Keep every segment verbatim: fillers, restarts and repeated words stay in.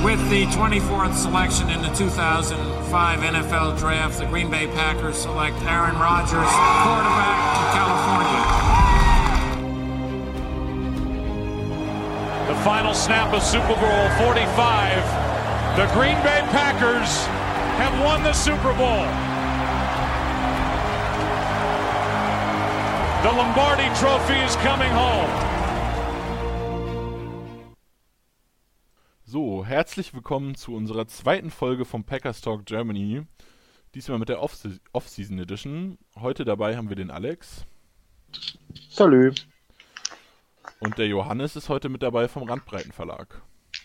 With the twenty-fourth selection in the two thousand five N F L Draft, the Green Bay Packers select Aaron Rodgers, quarterback of California. The final snap of Super Bowl forty-five. The Green Bay Packers have won the Super Bowl. The Lombardi Trophy is coming home. So, herzlich willkommen zu unserer zweiten Folge vom Packers Talk Germany. Diesmal mit der Off- Off-Season Edition. Heute dabei haben wir den Alex. Salü. Und der Johannes ist heute mit dabei vom Randbreiten Verlag.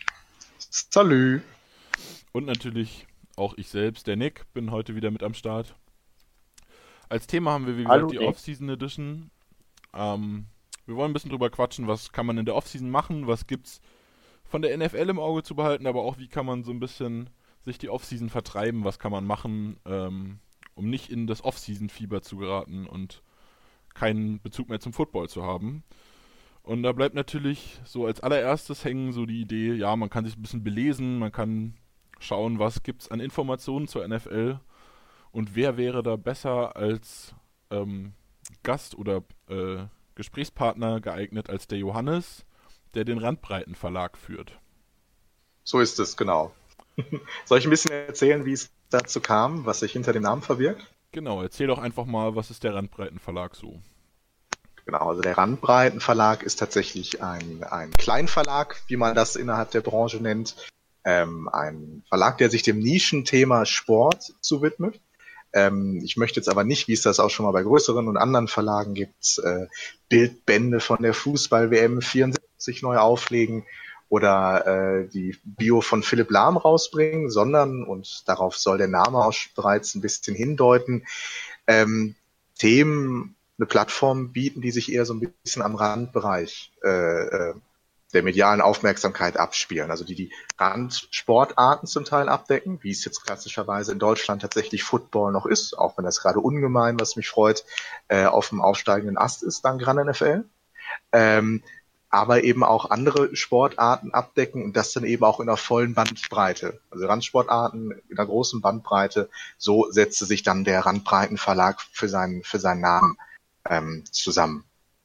Salü. Und natürlich auch ich selbst, der Nick, bin heute wieder mit am Start. Als Thema haben wir, wie gesagt, Hallo, die Nick. Off-Season Edition. Ähm, wir wollen ein bisschen drüber quatschen, was kann man in der Off-Season machen, was gibt's von der N F L im Auge zu behalten, aber auch wie kann man so ein bisschen sich die Off-Season vertreiben, was kann man machen, ähm, um nicht in das Off-Season-Fieber zu geraten und keinen Bezug mehr zum Football zu haben. Und da bleibt natürlich so als allererstes hängen so die Idee, ja, man kann sich ein bisschen belesen, man kann schauen, was gibt's an Informationen zur N F L und wer wäre da besser als ähm, Gast oder äh, Gesprächspartner geeignet als der Johannes, der den Randbreiten Verlag führt. So ist es, genau. Soll ich ein bisschen erzählen, wie es dazu kam, was sich hinter dem Namen verbirgt? Genau, erzähl doch einfach mal, was ist der Randbreiten Verlag so? Genau, also der Randbreiten Verlag ist tatsächlich ein, ein Kleinverlag, wie man das innerhalb der Branche nennt. Ähm, ein Verlag, der sich dem Nischenthema Sport zuwidmet. Ähm, ich möchte jetzt aber nicht, wie es das auch schon mal bei größeren und anderen Verlagen gibt, äh, Bildbände von der Fußball-W M vierundsiebzig neu auflegen oder äh, die Bio von Philipp Lahm rausbringen, sondern, und darauf soll der Name auch bereits ein bisschen hindeuten, ähm, Themen, eine Plattform bieten, die sich eher so ein bisschen am Randbereich äh, äh, der medialen Aufmerksamkeit abspielen, also die die Randsportarten zum Teil abdecken, wie es jetzt klassischerweise in Deutschland tatsächlich Football noch ist, auch wenn das gerade ungemein, was mich freut, äh, auf dem aufsteigenden Ast ist, dank Ran N F L, ähm, aber eben auch andere Sportarten abdecken und das dann eben auch in einer vollen Bandbreite, also Randsportarten in einer großen Bandbreite, so setzte sich dann der Randbreiten Verlag für seinen, für seinen Namen ähm, zusammen.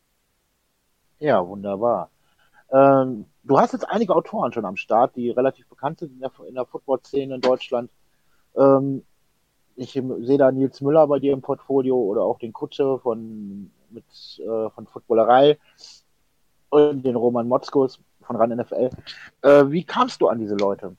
Ja, wunderbar. Ähm, du hast jetzt einige Autoren schon am Start, die relativ bekannt sind in der, in der Football-Szene in Deutschland. Ähm, ich sehe da Nils Müller bei dir im Portfolio oder auch den Kutsche von, mit, äh, von Footballerei und den Roman Motzkus von Ran N F L. Äh, wie kamst du an diese Leute?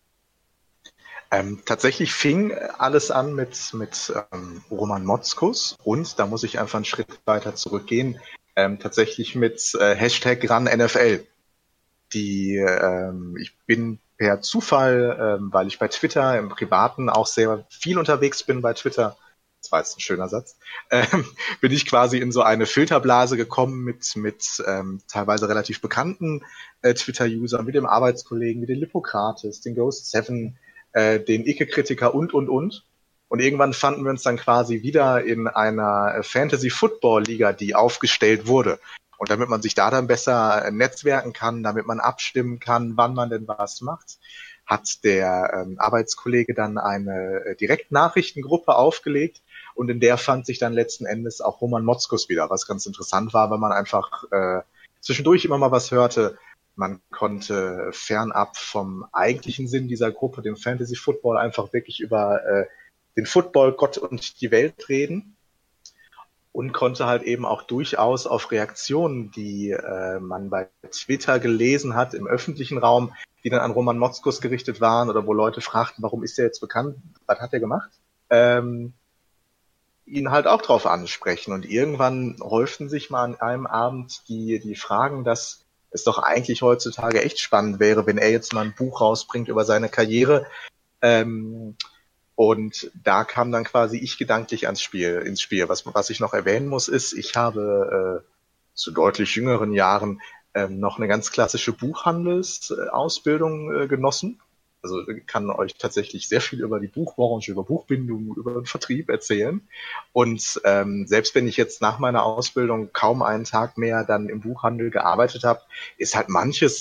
Ähm, tatsächlich fing alles an mit, mit ähm, Roman Motzkus und da muss ich einfach einen Schritt weiter zurückgehen. Ähm, tatsächlich mit äh, Hashtag Ran N F L. Die, ähm, ich bin per Zufall, ähm, weil ich bei Twitter im Privaten auch sehr viel unterwegs bin bei Twitter, das war jetzt ein schöner Satz, ähm, bin ich quasi in so eine Filterblase gekommen mit, mit ähm, teilweise relativ bekannten äh, Twitter-Usern, wie dem Arbeitskollegen, wie den Lippokrates, den Ghost Seven, äh, den Icke-Kritiker und, und, und. Und irgendwann fanden wir uns dann quasi wieder in einer Fantasy-Football-Liga, die aufgestellt wurde. Und damit man sich da dann besser netzwerken kann, damit man abstimmen kann, wann man denn was macht, hat der ähm, Arbeitskollege dann eine äh, Direktnachrichtengruppe aufgelegt und in der fand sich dann letzten Endes auch Roman Motzkus wieder, was ganz interessant war, weil man einfach äh, zwischendurch immer mal was hörte. Man konnte fernab vom eigentlichen Sinn dieser Gruppe, dem Fantasy Football, einfach wirklich über äh, den Football, Gott und die Welt reden und konnte halt eben auch durchaus auf Reaktionen, die äh, man bei Twitter gelesen hat, im öffentlichen Raum, die dann an Roman Motzkus gerichtet waren oder wo Leute fragten, warum ist der jetzt bekannt, was hat er gemacht, ähm, ihn halt auch drauf ansprechen. Und irgendwann häuften sich mal an einem Abend die, die Fragen, dass es doch eigentlich heutzutage echt spannend wäre, wenn er jetzt mal ein Buch rausbringt über seine Karriere. Ähm, und da kam dann quasi ich gedanklich ans Spiel, ins Spiel. Was, was ich noch erwähnen muss, ist, ich habe äh, zu deutlich jüngeren Jahren ähm, noch eine ganz klassische Buchhandelsausbildung äh, genossen. Also kann euch tatsächlich sehr viel über die Buchbranche, über Buchbindung, über den Vertrieb erzählen. Und ähm, selbst wenn ich jetzt nach meiner Ausbildung kaum einen Tag mehr dann im Buchhandel gearbeitet habe, ist halt manches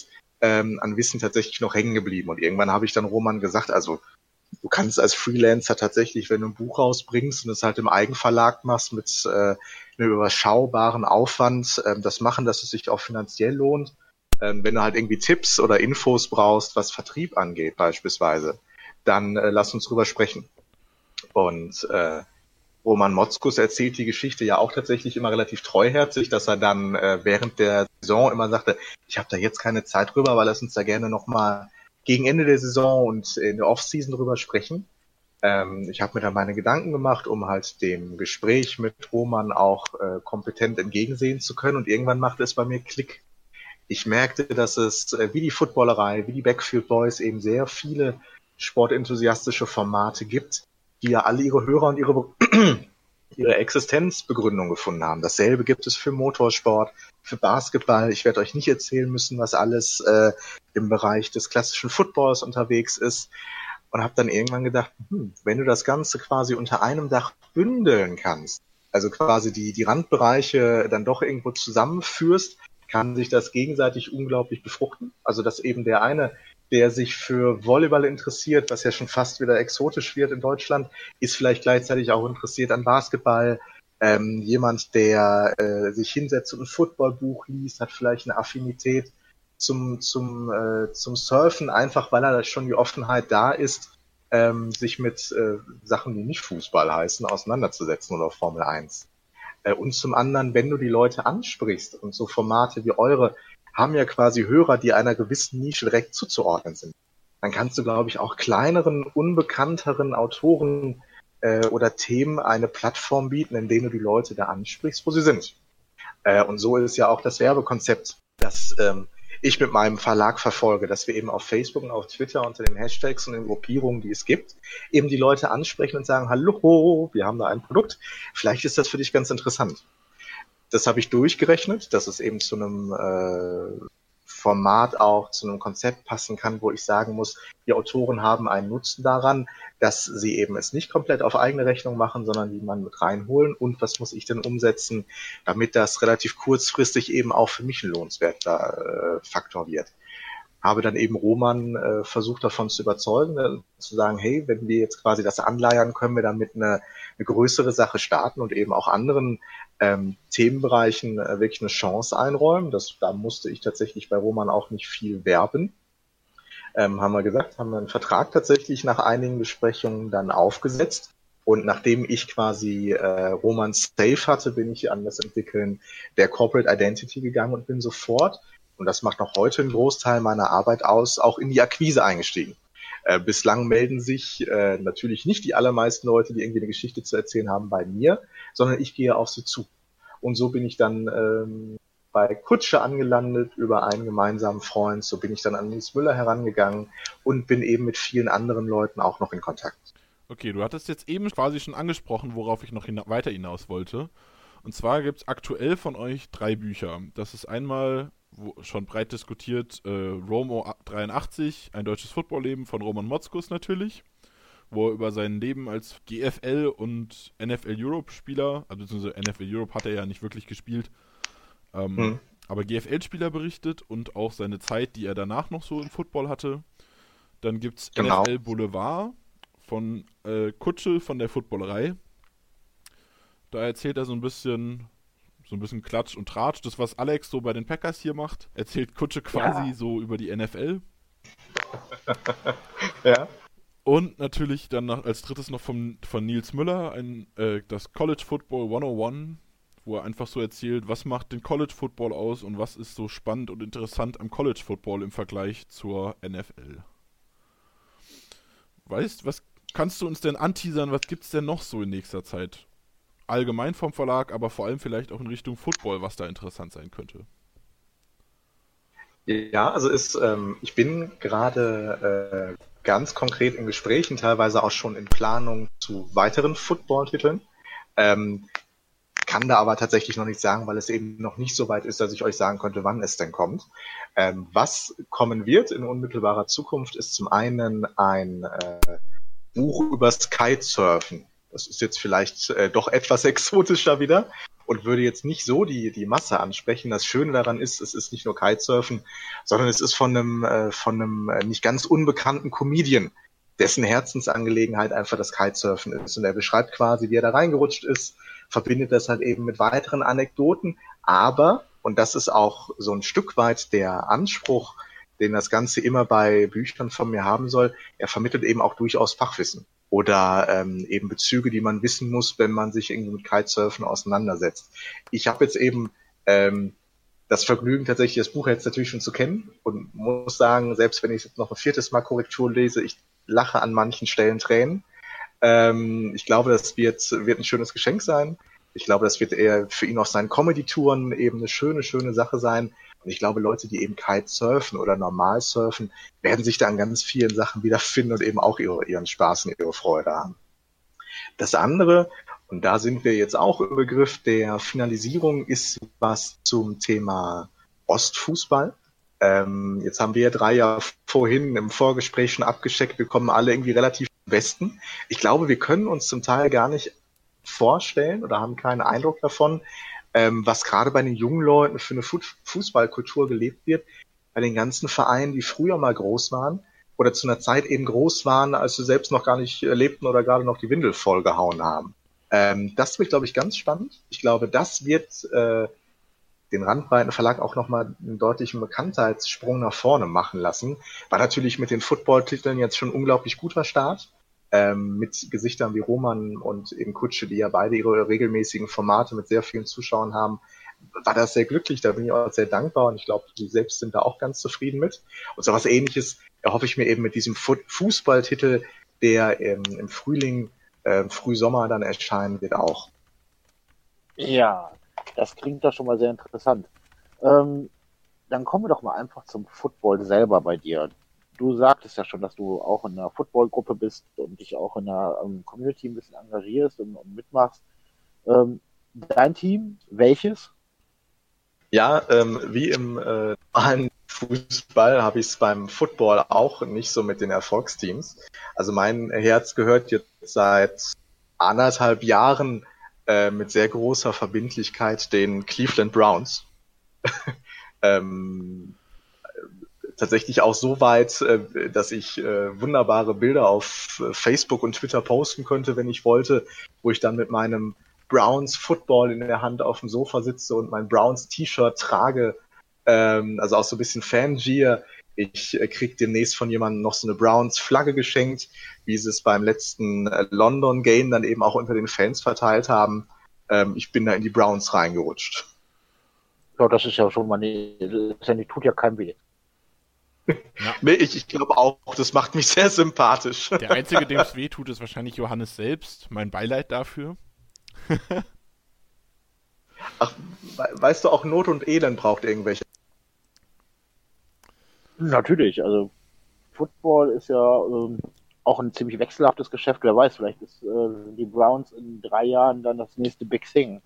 ähm, an Wissen tatsächlich noch hängen geblieben. Und irgendwann habe ich dann Roman gesagt, also du kannst als Freelancer tatsächlich, wenn du ein Buch rausbringst und es halt im Eigenverlag machst mit äh, einem überschaubaren Aufwand, äh, das machen, dass es sich auch finanziell lohnt. Ähm, wenn du halt irgendwie Tipps oder Infos brauchst, was Vertrieb angeht beispielsweise, dann äh, lass uns drüber sprechen. Und äh, Roman Motzkus erzählt die Geschichte ja auch tatsächlich immer relativ treuherzig, dass er dann äh, während der Saison immer sagte, ich habe da jetzt keine Zeit drüber, aber lass uns da gerne nochmal gegen Ende der Saison und in der Offseason drüber sprechen. Ähm, ich habe mir da meine Gedanken gemacht, um halt dem Gespräch mit Roman auch äh, kompetent entgegensehen zu können. Und irgendwann machte es bei mir Klick. Ich merkte, dass es äh, wie die Footballerei, wie die Backfield Boys eben sehr viele sportenthusiastische Formate gibt, die ja alle ihre Hörer und ihre, ihre Existenzbegründung gefunden haben. Dasselbe gibt es für Motorsport, für Basketball. Ich werde euch nicht erzählen müssen, was alles äh, im Bereich des klassischen Footballs unterwegs ist. Und habe dann irgendwann gedacht, hm, wenn du das Ganze quasi unter einem Dach bündeln kannst, also quasi die, die Randbereiche dann doch irgendwo zusammenführst, kann sich das gegenseitig unglaublich befruchten. Also dass eben der eine, der sich für Volleyball interessiert, was ja schon fast wieder exotisch wird in Deutschland, ist vielleicht gleichzeitig auch interessiert an Basketball. Ähm, jemand, der äh, sich hinsetzt und ein Footballbuch liest, hat vielleicht eine Affinität zum zum äh, zum Surfen, einfach weil er schon die Offenheit da ist, ähm, sich mit äh, Sachen, die nicht Fußball heißen, auseinanderzusetzen oder Formel eins. Äh, und zum anderen, wenn du die Leute ansprichst und so Formate wie eure haben ja quasi Hörer, die einer gewissen Nische direkt zuzuordnen sind. Dann kannst du, glaube ich, auch kleineren, unbekannteren Autoren äh, oder Themen eine Plattform bieten, in denen du die Leute da ansprichst, wo sie sind. Äh, und so ist ja auch das Werbekonzept, das ähm, ich mit meinem Verlag verfolge, dass wir eben auf Facebook und auf Twitter unter den Hashtags und den Gruppierungen, die es gibt, eben die Leute ansprechen und sagen, hallo, wir haben da ein Produkt, vielleicht ist das für dich ganz interessant. Das habe ich durchgerechnet, dass es eben zu einem äh, Format auch, zu einem Konzept passen kann, wo ich sagen muss, die Autoren haben einen Nutzen daran, dass sie eben es nicht komplett auf eigene Rechnung machen, sondern die man mit reinholen. Und was muss ich denn umsetzen, damit das relativ kurzfristig eben auch für mich ein lohnenswerter äh, Faktor wird. Habe dann eben Roman äh, versucht davon zu überzeugen, äh, zu sagen, hey, wenn wir jetzt quasi das anleiern, können wir damit eine, eine größere Sache starten und eben auch anderen ähm, Themenbereichen äh, wirklich eine Chance einräumen. Das, da musste ich tatsächlich bei Roman auch nicht viel werben. Ähm, haben wir gesagt, haben wir einen Vertrag tatsächlich nach einigen Besprechungen dann aufgesetzt. Und nachdem ich quasi äh, Roman safe hatte, bin ich an das Entwickeln der Corporate Identity gegangen und bin sofort, und das macht noch heute einen Großteil meiner Arbeit aus, auch in die Akquise eingestiegen. Äh, bislang melden sich äh, natürlich nicht die allermeisten Leute, die irgendwie eine Geschichte zu erzählen haben, bei mir, sondern ich gehe auf sie zu. Und so bin ich dann ähm, bei Kutsche angelandet, über einen gemeinsamen Freund. So bin ich dann an Nils Müller herangegangen und bin eben mit vielen anderen Leuten auch noch in Kontakt. Okay, du hattest jetzt eben quasi schon angesprochen, worauf ich noch hina- weiter hinaus wollte. Und zwar gibt es aktuell von euch drei Bücher. Das ist einmal wo schon breit diskutiert, äh, Romo dreiundachtzig, ein deutsches Footballleben von Roman Motzkus natürlich, wo er über sein Leben als G F L und N F L Europe Spieler, also beziehungsweise N F L Europe hat er ja nicht wirklich gespielt, ähm, hm. aber G F L Spieler berichtet und auch seine Zeit, die er danach noch so im Football hatte. Dann gibt's genau. N F L Boulevard von äh, Kutsche von der Footballerei. Da erzählt er so ein bisschen so ein bisschen Klatsch und Tratsch, das was Alex so bei den Packers hier macht, erzählt Kutsche quasi ja. so über die N F L. Ja. Und natürlich dann noch, als drittes noch vom, von Nils Müller ein, äh, das College Football hunderteins, wo er einfach so erzählt, was macht den College Football aus und was ist so spannend und interessant am College Football im Vergleich zur N F L. Weißt, was kannst du uns denn anteasern, was gibt's denn noch so in nächster Zeit? Allgemein vom Verlag, aber vor allem vielleicht auch in Richtung Football, was da interessant sein könnte. Ja, also ist, ähm, ich bin gerade äh, ganz konkret in Gesprächen, teilweise auch schon in Planung zu weiteren Football-Titeln. Ähm, kann da aber tatsächlich noch nicht sagen, weil es eben noch nicht so weit ist, dass ich euch sagen könnte, wann es denn kommt. Ähm, was kommen wird in unmittelbarer Zukunft, ist zum einen ein äh, Buch übers Kitesurfen. Das ist jetzt vielleicht äh, doch etwas exotischer wieder und würde jetzt nicht so die, die Masse ansprechen. Das Schöne daran ist, es ist nicht nur Kitesurfen, sondern es ist von einem, äh, von einem äh, nicht ganz unbekannten Comedian, dessen Herzensangelegenheit einfach das Kitesurfen ist. Und er beschreibt quasi, wie er da reingerutscht ist, verbindet das halt eben mit weiteren Anekdoten. Aber, und das ist auch so ein Stück weit der Anspruch, den das Ganze immer bei Büchern von mir haben soll, er vermittelt eben auch durchaus Fachwissen oder ähm, eben Bezüge, die man wissen muss, wenn man sich irgendwie mit Kitesurfen auseinandersetzt. Ich habe jetzt eben ähm, das Vergnügen, tatsächlich das Buch jetzt natürlich schon zu kennen und muss sagen, selbst wenn ich jetzt noch ein viertes Mal Korrektur lese, ich lache an manchen Stellen Tränen. Ähm, ich glaube, das wird, wird ein schönes Geschenk sein. Ich glaube, das wird eher für ihn auf seinen Comedy-Touren eben eine schöne, schöne Sache sein. Und ich glaube, Leute, die eben Kitesurfen oder normal surfen, werden sich da an ganz vielen Sachen wiederfinden und eben auch ihre, ihren Spaß und ihre Freude haben. Das andere, und da sind wir jetzt auch im Begriff der Finalisierung, ist was zum Thema Ostfußball. Ähm, jetzt haben wir drei Jahre vorhin im Vorgespräch schon abgecheckt, wir kommen alle irgendwie relativ im Westen. Ich glaube, wir können uns zum Teil gar nicht vorstellen oder haben keinen Eindruck davon, ähm, was gerade bei den jungen Leuten für eine Fußballkultur gelebt wird, bei den ganzen Vereinen, die früher mal groß waren oder zu einer Zeit eben groß waren, als sie selbst noch gar nicht lebten oder gerade noch die Windel vollgehauen haben. Ähm, das wird, glaube ich, ganz spannend. Ich glaube, das wird äh, den Randbreitenverlag auch nochmal einen deutlichen Bekanntheitssprung nach vorne machen lassen. War natürlich mit den Football-Titeln jetzt schon ein unglaublich guter Start. Ähm, mit Gesichtern wie Roman und eben Kutsche, die ja beide ihre regelmäßigen Formate mit sehr vielen Zuschauern haben, war das sehr glücklich. Da bin ich auch sehr dankbar und ich glaube, die selbst sind da auch ganz zufrieden mit. Und so was Ähnliches erhoffe ich mir eben mit diesem Fu- Fußballtitel, der ähm, im Frühling, äh, Frühsommer dann erscheinen wird auch. Ja, das klingt doch schon mal sehr interessant. Ähm, dann kommen wir doch mal einfach zum Football selber bei dir. Du sagtest ja schon, dass du auch in einer Footballgruppe bist und dich auch in einer um, Community ein bisschen engagierst und, und mitmachst. Ähm, dein Team, welches? Ja, ähm, wie im äh, normalen Fußball habe ich es beim Football auch nicht so mit den Erfolgsteams. Also mein Herz gehört jetzt seit anderthalb Jahren äh, mit sehr großer Verbindlichkeit den Cleveland Browns. ähm, tatsächlich auch so weit, äh, dass ich äh, wunderbare Bilder auf äh, Facebook und Twitter posten könnte, wenn ich wollte, wo ich dann mit meinem Browns Football in der Hand auf dem Sofa sitze und mein Browns T-Shirt trage, ähm, also auch so ein bisschen Fangear. Ich äh, krieg demnächst von jemandem noch so eine Browns Flagge geschenkt, wie sie es beim letzten äh, London Game dann eben auch unter den Fans verteilt haben. Ähm, ich bin da in die Browns reingerutscht. Ja, das ist ja schon mal nicht, das tut ja keinem weh. Ja. Nee, ich, ich glaube auch, das macht mich sehr sympathisch. Der Einzige, dem es weh tut, ist wahrscheinlich Johannes selbst. Mein Beileid dafür. Ach, weißt du, auch Not und Elend braucht irgendwelche. Natürlich, also Football ist ja ähm, auch ein ziemlich wechselhaftes Geschäft. Wer weiß, vielleicht ist äh, die Browns in drei Jahren dann das nächste Big Thing.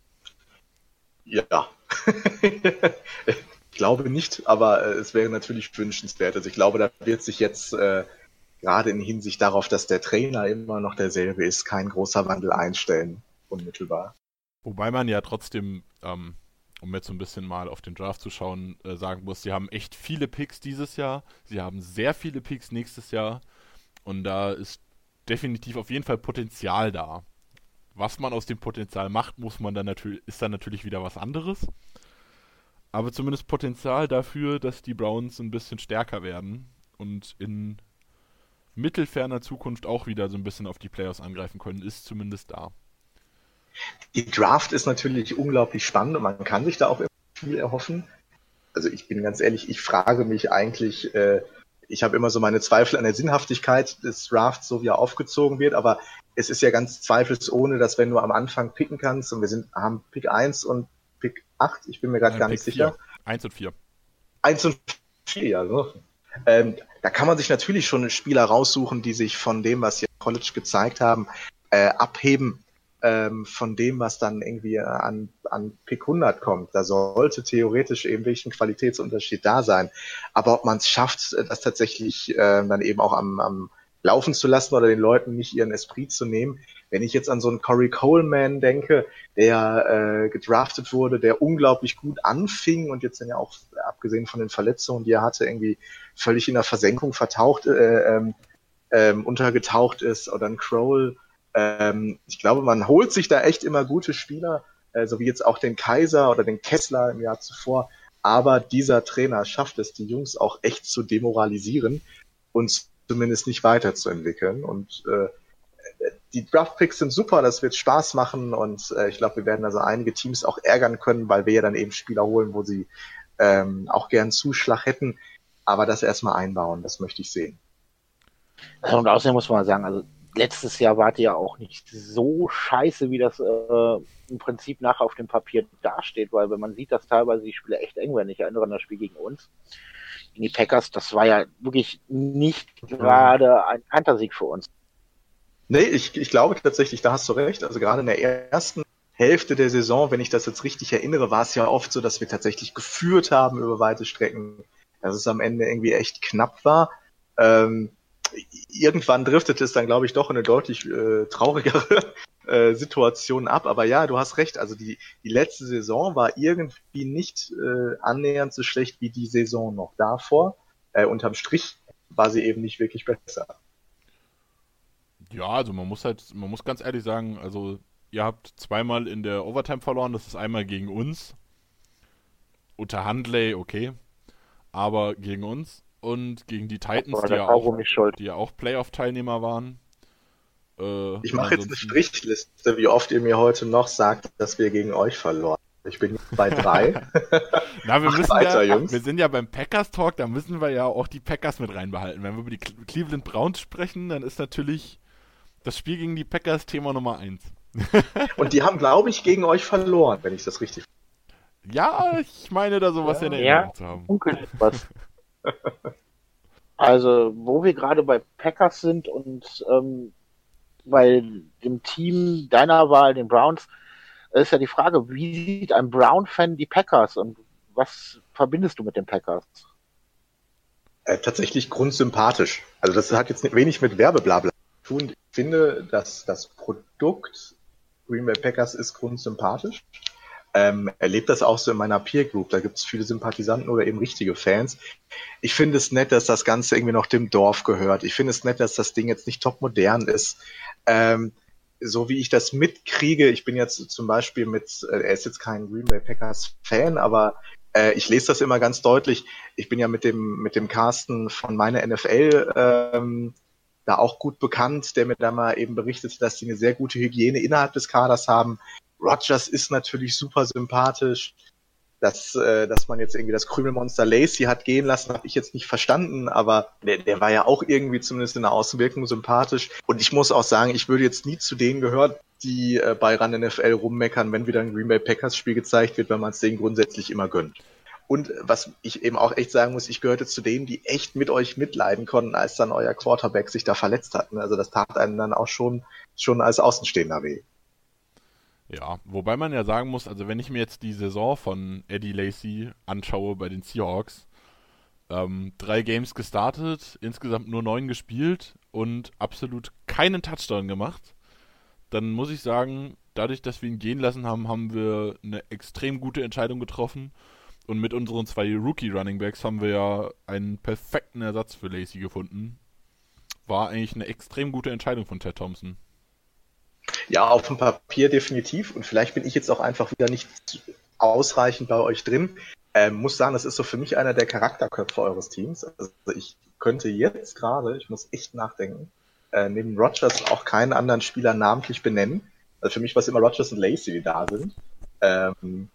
Ja. Ich glaube nicht, aber äh, es wäre natürlich wünschenswert. Also ich glaube, da wird sich jetzt äh, gerade in Hinsicht darauf, dass der Trainer immer noch derselbe ist, kein großer Wandel einstellen, unmittelbar. Wobei man ja trotzdem, ähm, um jetzt so ein bisschen mal auf den Draft zu schauen, äh, sagen muss, sie haben echt viele Picks dieses Jahr, sie haben sehr viele Picks nächstes Jahr und da ist definitiv auf jeden Fall Potenzial da. Was man aus dem Potenzial macht, muss man dann natürlich, ist dann natürlich wieder was anderes. Aber zumindest Potenzial dafür, dass die Browns ein bisschen stärker werden und in mittelferner Zukunft auch wieder so ein bisschen auf die Playoffs angreifen können, ist zumindest da. Die Draft ist natürlich unglaublich spannend und man kann sich da auch immer viel erhoffen. Also ich bin ganz ehrlich, ich frage mich eigentlich, äh, ich habe immer so meine Zweifel an der Sinnhaftigkeit des Drafts, so wie er aufgezogen wird, aber es ist ja ganz zweifelsohne, dass wenn du am Anfang picken kannst und wir sind haben Pick eins und Pick acht, ich bin mir gerade gar nicht sicher. eins und vier. eins und vier, ja. So. Ähm, da kann man sich natürlich schon Spieler raussuchen, die sich von dem, was sie im College gezeigt haben, äh, abheben ähm, von dem, was dann irgendwie an, an Pick hundert kommt. Da sollte theoretisch eben wirklich ein Qualitätsunterschied da sein. Aber ob man es schafft, das tatsächlich äh, dann eben auch am, am laufen zu lassen oder den Leuten nicht ihren Esprit zu nehmen. Wenn ich jetzt an so einen Corey Coleman denke, der äh, gedraftet wurde, der unglaublich gut anfing und jetzt dann ja auch, abgesehen von den Verletzungen, die er hatte, irgendwie völlig in der Versenkung vertaucht, äh, ähm, ähm, untergetaucht ist, oder ein Kroll. Ähm, ich glaube, man holt sich da echt immer gute Spieler, äh, so wie jetzt auch den Kaiser oder den Kessler im Jahr zuvor. Aber dieser Trainer schafft es, die Jungs auch echt zu demoralisieren und zumindest nicht weiterzuentwickeln. Und äh, die Draftpicks sind super, das wird Spaß machen und äh, ich glaube, wir werden also einige Teams auch ärgern können, weil wir ja dann eben Spieler holen, wo sie ähm, auch gern Zuschlag hätten. Aber das erstmal einbauen, das möchte ich sehen. Und außerdem muss man sagen, also letztes Jahr wart ihr ja auch nicht so scheiße, wie das äh, im Prinzip nachher auf dem Papier dasteht, weil wenn man sieht, dass teilweise die Spiele echt eng werden, ich erinnere an das Spiel gegen uns, gegen die Packers, das war ja wirklich nicht gerade ein Kantersieg für uns. Nee, ich, ich glaube tatsächlich, da hast du recht. Also gerade in der ersten Hälfte der Saison, wenn ich das jetzt richtig erinnere, war es ja oft so, dass wir tatsächlich geführt haben über weite Strecken, dass es am Ende irgendwie echt knapp war. Ähm, irgendwann driftet es dann, glaube ich, doch in eine deutlich äh, traurigere äh, Situation ab. Aber ja, du hast recht. Also die, die letzte Saison war irgendwie nicht äh, annähernd so schlecht wie die Saison noch davor. Äh, unterm Strich war sie eben nicht wirklich besser. Ja, also man muss halt, man muss ganz ehrlich sagen, also ihr habt zweimal in der Overtime verloren, das ist einmal gegen uns. Unter Handley, okay. Aber gegen uns und gegen die Titans, die ja, auch, die ja auch Playoff-Teilnehmer waren. Äh, ich mache jetzt eine Strichliste, wie oft ihr mir heute noch sagt, dass wir gegen euch verloren. Ich bin jetzt bei drei. Na, wir, müssen weiter, ja, Jungs. Wir sind ja beim Packers-Talk, da müssen wir ja auch die Packers mit reinbehalten. Wenn wir über die Cleveland Browns sprechen, dann ist natürlich das Spiel gegen die Packers Thema Nummer eins. Und die haben, glaube ich, gegen euch verloren, wenn ich das richtig verstehe. Ja, ich meine da sowas ja, in der Erinnerung ja, zu haben. Dunkel was. Also, wo wir gerade bei Packers sind und ähm, bei dem Team deiner Wahl, den Browns, ist ja die Frage, wie sieht ein Brown-Fan die Packers und was verbindest du mit den Packers? Äh, tatsächlich grundsympathisch. Also das hat jetzt wenig mit Werbeblabla zu tun. Ich finde, dass das Produkt Green Bay Packers ist grundsympathisch. Ähm, erlebt das auch so in meiner Peer Group. Da gibt es viele Sympathisanten oder eben richtige Fans. Ich finde es nett, dass das Ganze irgendwie noch dem Dorf gehört. Ich finde es nett, dass das Ding jetzt nicht top modern ist. Ähm, so wie ich das mitkriege, ich bin jetzt zum Beispiel mit, äh, er ist jetzt kein Green Bay Packers Fan, aber äh, ich lese das immer ganz deutlich. Ich bin ja mit dem mit dem Carsten von meiner N F L ähm, da auch gut bekannt, der mir da mal eben berichtet, dass die eine sehr gute Hygiene innerhalb des Kaders haben. Rodgers ist natürlich super sympathisch. Dass, äh, dass man jetzt irgendwie das Krümelmonster Lacey hat gehen lassen, habe ich jetzt nicht verstanden, aber der, der war ja auch irgendwie zumindest in der Außenwirkung sympathisch. Und ich muss auch sagen, ich würde jetzt nie zu denen gehören, die äh, bei Run N F L rummeckern, wenn wieder ein Green Bay Packers Spiel gezeigt wird, weil man es denen grundsätzlich immer gönnt. Und was ich eben auch echt sagen muss, ich gehörte zu denen, die echt mit euch mitleiden konnten, als dann euer Quarterback sich da verletzt hat. Also das tat einem dann auch schon, schon als Außenstehender weh. Ja, wobei man ja sagen muss, also wenn ich mir jetzt die Saison von Eddie Lacy anschaue bei den Seahawks, ähm, drei Games gestartet, insgesamt nur neun gespielt und absolut keinen Touchdown gemacht, dann muss ich sagen, dadurch, dass wir ihn gehen lassen haben, haben wir eine extrem gute Entscheidung getroffen und mit unseren zwei Rookie-Runningbacks haben wir ja einen perfekten Ersatz für Lacy gefunden. War eigentlich eine extrem gute Entscheidung von Ted Thompson. Ja, auf dem Papier definitiv. Und vielleicht bin ich jetzt auch einfach wieder nicht ausreichend bei euch drin. Ähm, muss sagen, das ist so für mich einer der Charakterköpfe eures Teams. Also ich könnte jetzt gerade, ich muss echt nachdenken, äh, neben Rodgers auch keinen anderen Spieler namentlich benennen. Also für mich war es immer Rodgers und Lacy, die da sind. Ähm,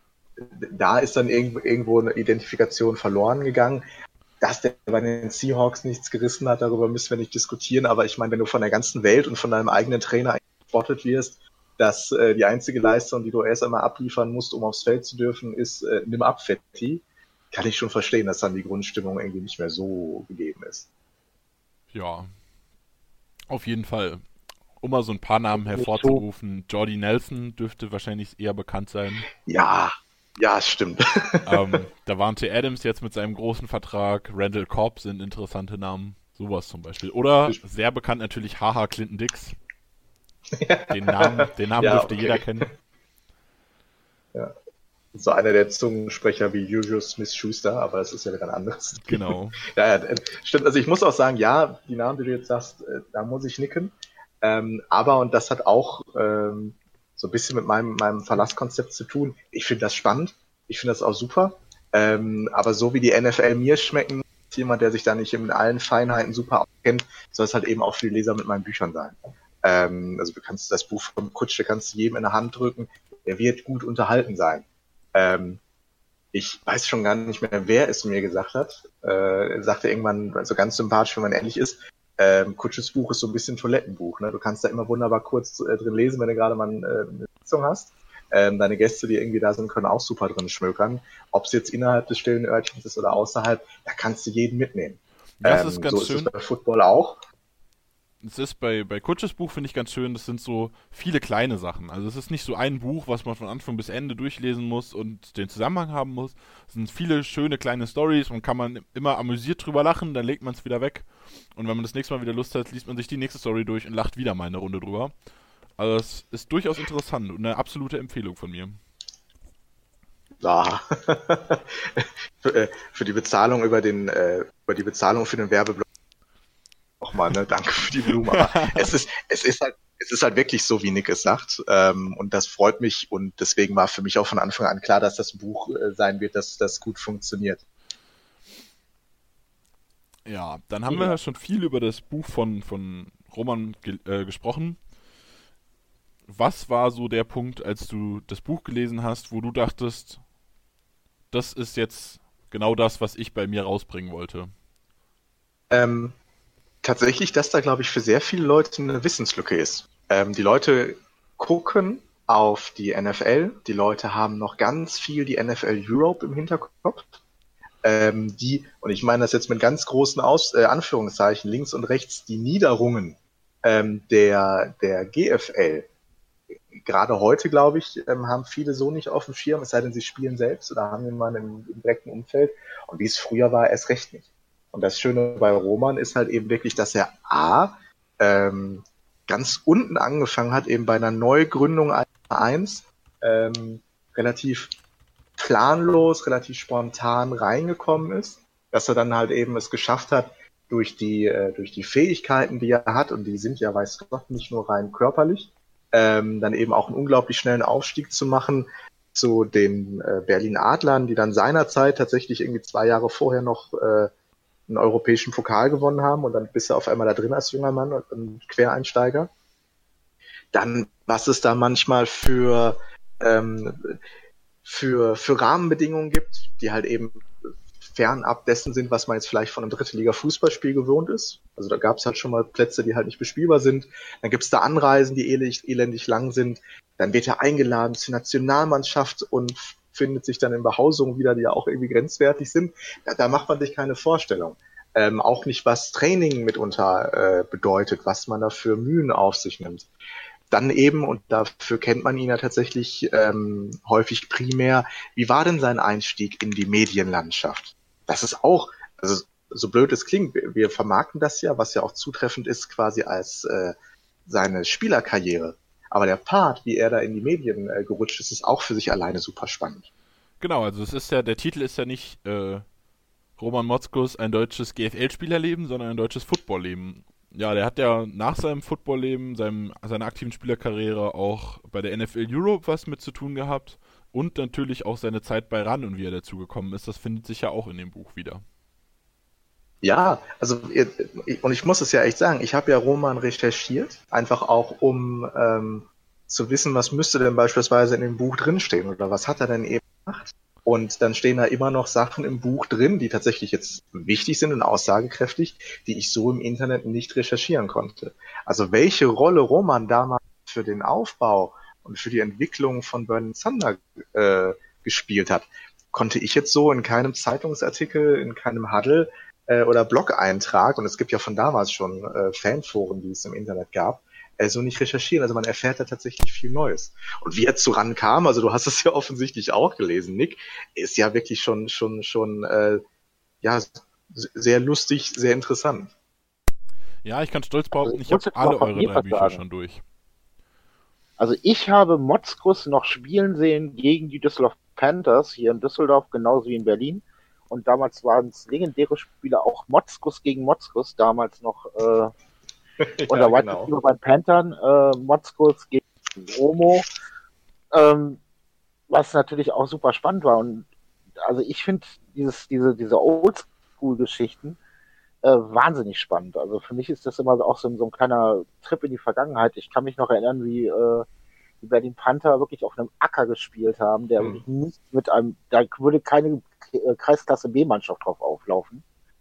da ist dann irgendwo, irgendwo eine Identifikation verloren gegangen. Dass der bei den Seahawks nichts gerissen hat, darüber müssen wir nicht diskutieren. Aber ich meine, wenn du von der ganzen Welt und von deinem eigenen Trainer gespottet wirst, dass äh, die einzige Leistung, die du erst einmal abliefern musst, um aufs Feld zu dürfen, ist äh, nimm ab, Fetti, kann ich schon verstehen, dass dann die Grundstimmung irgendwie nicht mehr so gegeben ist. Ja, auf jeden Fall. Um mal so ein paar Namen hervorzurufen, Jordy Nelson dürfte wahrscheinlich eher bekannt sein. Ja, ja, stimmt. ähm, Davante Adams jetzt mit seinem großen Vertrag, Randall Cobb sind interessante Namen. Sowas zum Beispiel. Oder sehr bekannt natürlich Haha Clinton Dix. Den Namen, den Namen Ja, dürfte okay. jeder kennen. Ja. So einer der Zungensprecher wie Julius Smith-Schuster, aber das ist ja wieder ein anderes. Genau. Ja, ja, stimmt. Also ich muss auch sagen, ja, die Namen, die du jetzt sagst, äh, da muss ich nicken. Ähm, aber, und das hat auch ähm, so ein bisschen mit meinem, meinem Verlasskonzept zu tun. Ich finde das spannend. Ich finde das auch super. Ähm, aber so wie die N F L mir schmecken, jemand, der sich da nicht in allen Feinheiten super auskennt, soll es halt eben auch für die Leser mit meinen Büchern sein. Ähm, also du kannst das Buch vom Kutsche kannst du jedem in der Hand drücken. Der wird gut unterhalten sein. Ähm, ich weiß schon gar nicht mehr, wer es mir gesagt hat. Äh, er sagte irgendwann, so also ganz sympathisch, wenn man ehrlich ist, ähm, Kutsches Buch ist so ein bisschen Toilettenbuch. Ne? Du kannst da immer wunderbar kurz äh, drin lesen, wenn du gerade mal äh, eine Sitzung hast. Ähm, deine Gäste, die irgendwie da sind, können auch super drin schmökern. Ob es jetzt innerhalb des stillen Örtchens ist oder außerhalb, da kannst du jeden mitnehmen. Das ähm, ist ganz so schön. ist es bei Football auch. Es ist bei, bei Kutsches Buch, finde ich ganz schön, das sind so viele kleine Sachen. Also es ist nicht so ein Buch, was man von Anfang bis Ende durchlesen muss und den Zusammenhang haben muss. Es sind viele schöne kleine Storys und kann man immer amüsiert drüber lachen, dann legt man es wieder weg. Und wenn man das nächste Mal wieder Lust hat, liest man sich die nächste Story durch und lacht wieder mal eine Runde drüber. Also es ist durchaus interessant und eine absolute Empfehlung von mir. Ja. für, für die Bezahlung über den, äh, über die Bezahlung für den Werbeblock. Nochmal, ne? Danke für die Blumen. Aber es ist, es ist halt, es ist halt wirklich so, wie Nick es sagt. Ähm, und das freut mich. Und deswegen war für mich auch von Anfang an klar, dass das Buch äh, sein wird, dass das gut funktioniert. Ja, dann haben wir ja schon viel über das Buch von, von Roman ge- äh, gesprochen. Was war so der Punkt, als du das Buch gelesen hast, wo du dachtest, das ist jetzt genau das, was ich bei mir rausbringen wollte? Ähm, tatsächlich, dass da, glaube ich, für sehr viele Leute eine Wissenslücke ist. Ähm, die Leute gucken auf die N F L, die Leute haben noch ganz viel die N F L Europe im Hinterkopf. Ähm, die, und ich meine das jetzt mit ganz großen Aus, äh, Anführungszeichen, links und rechts, die Niederungen ähm, der, der G F L, gerade heute, glaube ich, ähm, haben viele so nicht auf dem Schirm, es sei denn, sie spielen selbst oder haben jemanden im, im direkten Umfeld. Und wie es früher war, erst recht nicht. Und das Schöne bei Roman ist halt eben wirklich, dass er A, ähm, ganz unten angefangen hat, eben bei einer Neugründung eins, ähm, relativ planlos, relativ spontan reingekommen ist, dass er dann halt eben es geschafft hat, durch die, äh, durch die Fähigkeiten, die er hat, und die sind ja, weiß Gott, nicht nur rein körperlich, ähm, dann eben auch einen unglaublich schnellen Aufstieg zu machen zu den äh, Berlin Adlern, die dann seinerzeit tatsächlich irgendwie zwei Jahre vorher noch äh, einen europäischen Pokal gewonnen haben und dann bist du auf einmal da drin als junger Mann und, und Quereinsteiger. Dann, was es da manchmal für, ähm, für, für Rahmenbedingungen gibt, die halt eben fernab dessen sind, was man jetzt vielleicht von einem Dritte-Liga-Fußballspiel gewohnt ist. Also da gab es halt schon mal Plätze, die halt nicht bespielbar sind. Dann gibt es da Anreisen, die elendig, elendig lang sind. Dann wird er eingeladen zur Nationalmannschaft und findet sich dann in Behausungen wieder, die ja auch irgendwie grenzwertig sind. Da, da macht man sich keine Vorstellung. Ähm, auch nicht, was Training mitunter äh, bedeutet, was man da für Mühen auf sich nimmt. Dann eben, und dafür kennt man ihn ja tatsächlich ähm, häufig primär, wie war denn sein Einstieg in die Medienlandschaft? Das ist auch, also so blöd es klingt, wir vermarkten das ja, was ja auch zutreffend ist quasi als äh, seine Spielerkarriere. Aber der Part, wie er da in die Medien äh, gerutscht ist, ist auch für sich alleine super spannend. Genau, also es ist ja, der Titel ist ja nicht äh, Roman Motzkus, ein deutsches G F L-Spielerleben, sondern ein deutsches Footballleben. Ja, der hat ja nach seinem Footballleben, seinem, seiner aktiven Spielerkarriere auch bei der N F L Europe was mit zu tun gehabt und natürlich auch seine Zeit bei RAN und wie er dazu gekommen ist, das findet sich ja auch in dem Buch wieder. Ja, also und ich muss es ja echt sagen, ich habe ja Roman recherchiert, einfach auch um ähm, zu wissen, was müsste denn beispielsweise in dem Buch drinstehen oder was hat er denn eben gemacht. Und dann stehen da immer noch Sachen im Buch drin, die tatsächlich jetzt wichtig sind und aussagekräftig, die ich so im Internet nicht recherchieren konnte. Also welche Rolle Roman damals für den Aufbau und für die Entwicklung von Berlin Thunder äh, gespielt hat, konnte ich jetzt so in keinem Zeitungsartikel, in keinem Huddle äh, oder Blog-Eintrag, und es gibt ja von damals schon äh, Fanforen, die es im Internet gab, äh, so nicht recherchieren. Also man erfährt da tatsächlich viel Neues. Und wie er zu RAN kam, also du hast es ja offensichtlich auch gelesen, Nick, ist ja wirklich schon schon schon äh, ja sehr lustig, sehr interessant. Ja, ich kann stolz behaupten, Also ich ich habe muss jetzt alle mal von eure mir drei was Bücher sagen. schon durch. Also ich habe Motzkus noch spielen sehen gegen die Düsseldorf Panthers hier in Düsseldorf, genauso wie in Berlin. Und damals waren es legendäre Spiele, auch Motzkus gegen Motzkus, damals noch äh, und Ja, da war genau. ich bei den Panthern, äh, Motzkus gegen Romo, ähm, was natürlich auch super spannend war. Und also ich finde dieses, diese, diese Oldschool-Geschichten äh, wahnsinnig spannend. Also für mich ist das immer auch so, ein- so ein kleiner Trip in die Vergangenheit. Ich kann mich noch erinnern, wie äh, die Berlin Panther wirklich auf einem Acker gespielt haben, der Hm. wirklich nicht mit einem, da würde keine äh, Kreisklasse B-Mannschaft drauf auflaufen.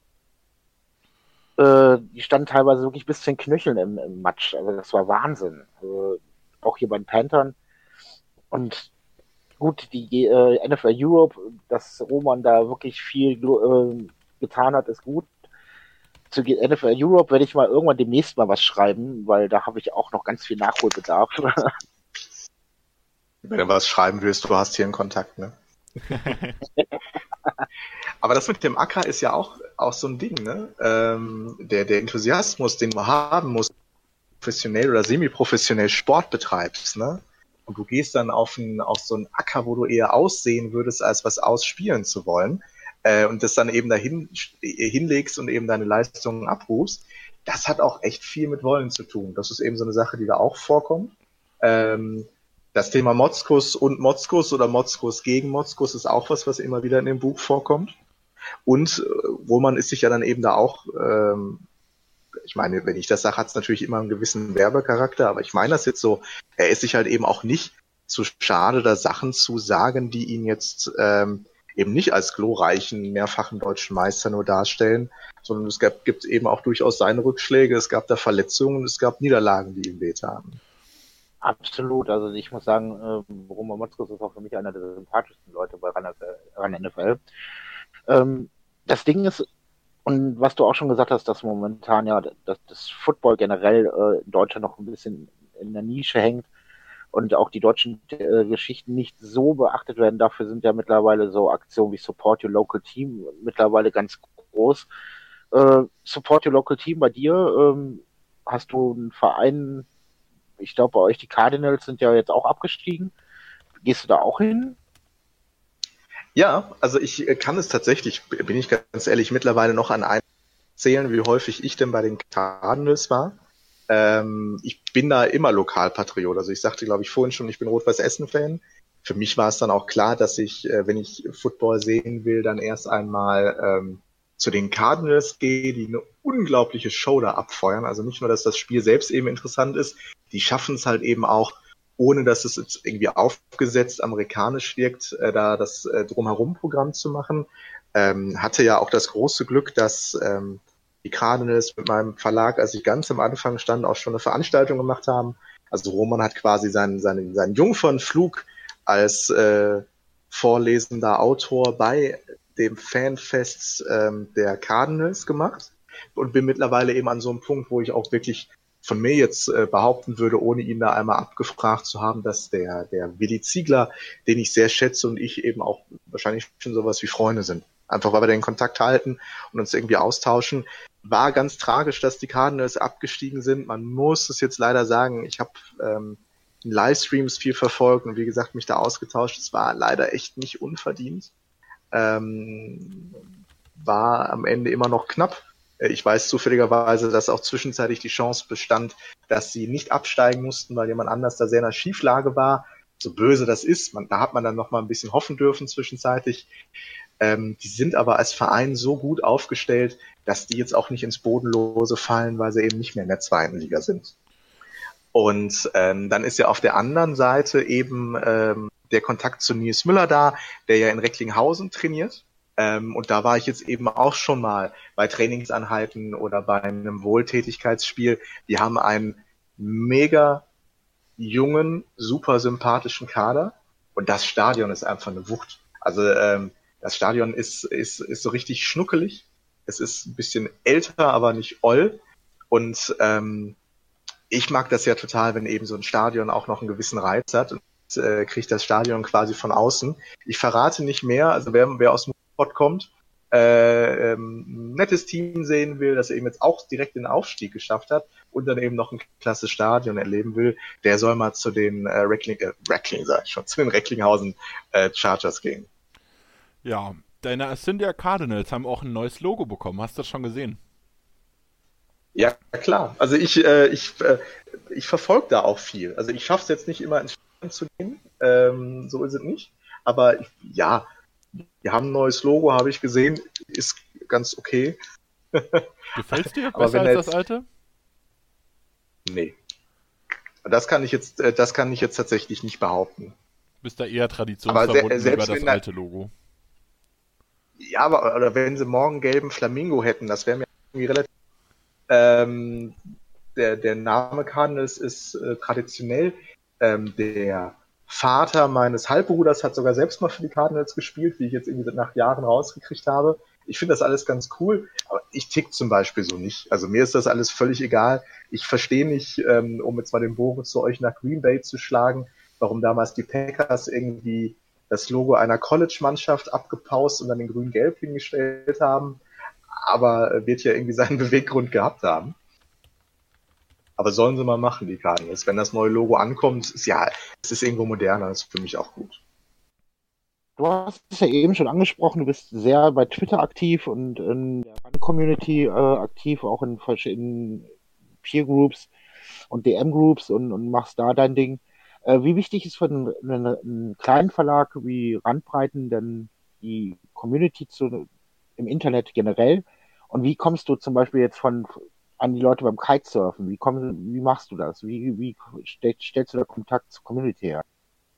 Äh, die standen teilweise wirklich bis zu den Knöcheln im, im Matsch. Also das war Wahnsinn. Also auch hier bei den Panthern. Und gut, die äh, N F L Europe, dass Roman da wirklich viel äh, getan hat, ist gut. Zu N F L Europe werde ich mal irgendwann demnächst mal was schreiben, weil da habe ich auch noch ganz viel Nachholbedarf. Wenn du was schreiben willst, du hast hier einen Kontakt, ne? Aber das mit dem Acker ist ja auch, auch so ein Ding, ne? Ähm, der, der Enthusiasmus, den du haben musst, professionell oder semi-professionell Sport betreibst, ne? Und du gehst dann auf, ein, auf so einen Acker, wo du eher aussehen würdest, als was ausspielen zu wollen, äh, und das dann eben dahin hinlegst und eben deine Leistungen abrufst, das hat auch echt viel mit Wollen zu tun. Das ist eben so eine Sache, die da auch vorkommt. Ähm, das Thema Motzkus und Motzkus oder Motzkus gegen Motzkus ist auch was, was immer wieder in dem Buch vorkommt. Und äh, Roman ist sich ja dann eben da auch, ähm, ich meine, wenn ich das sage, hat es natürlich immer einen gewissen Werbecharakter, aber ich meine das jetzt so, er ist sich halt eben auch nicht zu schade, da Sachen zu sagen, die ihn jetzt ähm, eben nicht als glorreichen, mehrfachen deutschen Meister nur darstellen, sondern es gab, gibt eben auch durchaus seine Rückschläge, es gab da Verletzungen, es gab Niederlagen, die ihm wehtaten. Absolut. Also ich muss sagen, äh, Roman Motzkus ist auch für mich einer der sympathischsten Leute bei Run N F L. Ähm, das Ding ist, und was du auch schon gesagt hast, dass momentan ja das, das Football generell äh, in Deutschland noch ein bisschen in der Nische hängt und auch die deutschen äh, Geschichten nicht so beachtet werden. Dafür sind ja mittlerweile so Aktionen wie Support Your Local Team mittlerweile ganz groß. Äh, Support Your Local Team bei dir, ähm, hast du einen Verein, ich glaube bei euch die Cardinals sind ja jetzt auch abgestiegen. Gehst du da auch hin? Ja, also ich kann es tatsächlich, bin ich ganz ehrlich, mittlerweile noch an einen zählen, wie häufig ich denn bei den Cardinals war. Ähm, ich bin da immer Lokalpatriot. Also ich sagte, glaube ich, vorhin schon, ich bin Rot-Weiß-Essen-Fan. Für mich war es dann auch klar, dass ich, äh, wenn ich Football sehen will, dann erst einmal ähm, zu den Cardinals gehe, die eine unglaubliche Show da abfeuern. Also nicht nur, dass das Spiel selbst eben interessant ist, die schaffen es halt eben auch, ohne dass es jetzt irgendwie aufgesetzt amerikanisch wirkt, äh, da das äh, Drumherum-Programm zu machen. Ähm, hatte ja auch das große Glück, dass ähm, die Cardinals mit meinem Verlag, als ich ganz am Anfang stand, auch schon eine Veranstaltung gemacht haben. Also Roman hat quasi seinen, seinen, seinen Jungfernflug als äh, vorlesender Autor bei dem Fanfest ähm, der Cardinals gemacht und bin mittlerweile eben an so einem Punkt, wo ich auch wirklich von mir jetzt äh, behaupten würde, ohne ihn da einmal abgefragt zu haben, dass der, der Willi Ziegler, den ich sehr schätze und ich eben auch wahrscheinlich schon sowas wie Freunde sind. Einfach weil wir den Kontakt halten und uns irgendwie austauschen. War ganz tragisch, dass die Cardinals abgestiegen sind. Man muss es jetzt leider sagen, ich habe ähm, in Livestreams viel verfolgt und wie gesagt mich da ausgetauscht. Es war leider echt nicht unverdient. Ähm, war am Ende immer noch knapp. Ich weiß zufälligerweise, dass auch zwischenzeitlich die Chance bestand, dass sie nicht absteigen mussten, weil jemand anders da sehr in der Schieflage war. So böse das ist, man, da hat man dann noch mal ein bisschen hoffen dürfen zwischenzeitlich. Ähm, die sind aber als Verein so gut aufgestellt, dass die jetzt auch nicht ins Bodenlose fallen, weil sie eben nicht mehr in der zweiten Liga sind. Und ähm, dann ist ja auf der anderen Seite eben ähm, der Kontakt zu Nils Müller da, der ja in Recklinghausen trainiert. Ähm, und da war ich jetzt eben auch schon mal bei Trainingseinheiten oder bei einem Wohltätigkeitsspiel. Die haben einen mega jungen, super sympathischen Kader und das Stadion ist einfach eine Wucht. Also ähm, das Stadion ist, ist, ist so richtig schnuckelig. Es ist ein bisschen älter, aber nicht oll. Und ähm, ich mag das ja total, wenn eben so ein Stadion auch noch einen gewissen Reiz hat und äh, kriegt das Stadion quasi von außen. Ich verrate nicht mehr, also wer, wer aus dem Sport kommt, äh, ähm, ein nettes Team sehen will, das eben jetzt auch direkt den Aufstieg geschafft hat und dann eben noch ein klasse Stadion erleben will, der soll mal zu den äh, Reckling, äh, Reckling sag ich schon, zu den Recklinghausen äh, Chargers gehen. Ja, deine Ascendia Cardinals haben auch ein neues Logo bekommen. Hast du das schon gesehen? Ja, klar. Also ich, äh, ich, äh, ich verfolge da auch viel. Also ich schaffe es jetzt nicht immer ins Stadion zu gehen, ähm, so ist es nicht. Aber ich, ja, wir haben ein neues Logo, habe ich gesehen, ist ganz okay. Gefällt's dir Aber besser wenn als jetzt, das alte? Nee. Das kann ich jetzt, äh, das kann ich jetzt tatsächlich nicht behaupten. Du bist da eher Aber traditionsverbunden se- über selbst das wenn da, alte Logo. ja, aber oder wenn sie morgen einen gelben Flamingo hätten, das wäre mir irgendwie relativ. Ähm, der, der Name Cardinals ist äh, traditionell. Ähm, der Vater meines Halbbruders hat sogar selbst mal für die Cardinals gespielt, wie ich jetzt irgendwie nach Jahren rausgekriegt habe. Ich finde das alles ganz cool, aber ich tick zum Beispiel so nicht. Also mir ist das alles völlig egal. Ich verstehe nicht, ähm, um jetzt mal den Bogen zu euch nach Green Bay zu schlagen, warum damals die Packers irgendwie das Logo einer College-Mannschaft abgepaust und dann in grün-gelb hingestellt haben. Aber wird ja irgendwie seinen Beweggrund gehabt haben. Aber sollen sie mal machen, die Cardinals. Wenn das neue Logo ankommt, ist ja, es ist irgendwo moderner, das ist für mich auch gut. Du hast es ja eben schon angesprochen, du bist sehr bei Twitter aktiv und in der Run-Community äh, aktiv, auch in verschiedenen Peer-Groups und D M-Groups und, und machst da dein Ding. Äh, wie wichtig ist für einen, einen, einen kleinen Verlag wie Randbreiten denn die Community zu, im Internet generell? Und wie kommst du zum Beispiel jetzt von an die Leute beim Kitesurfen? Wie, komm, wie machst du das? Wie, wie stell, stellst du da Kontakt zur Community her?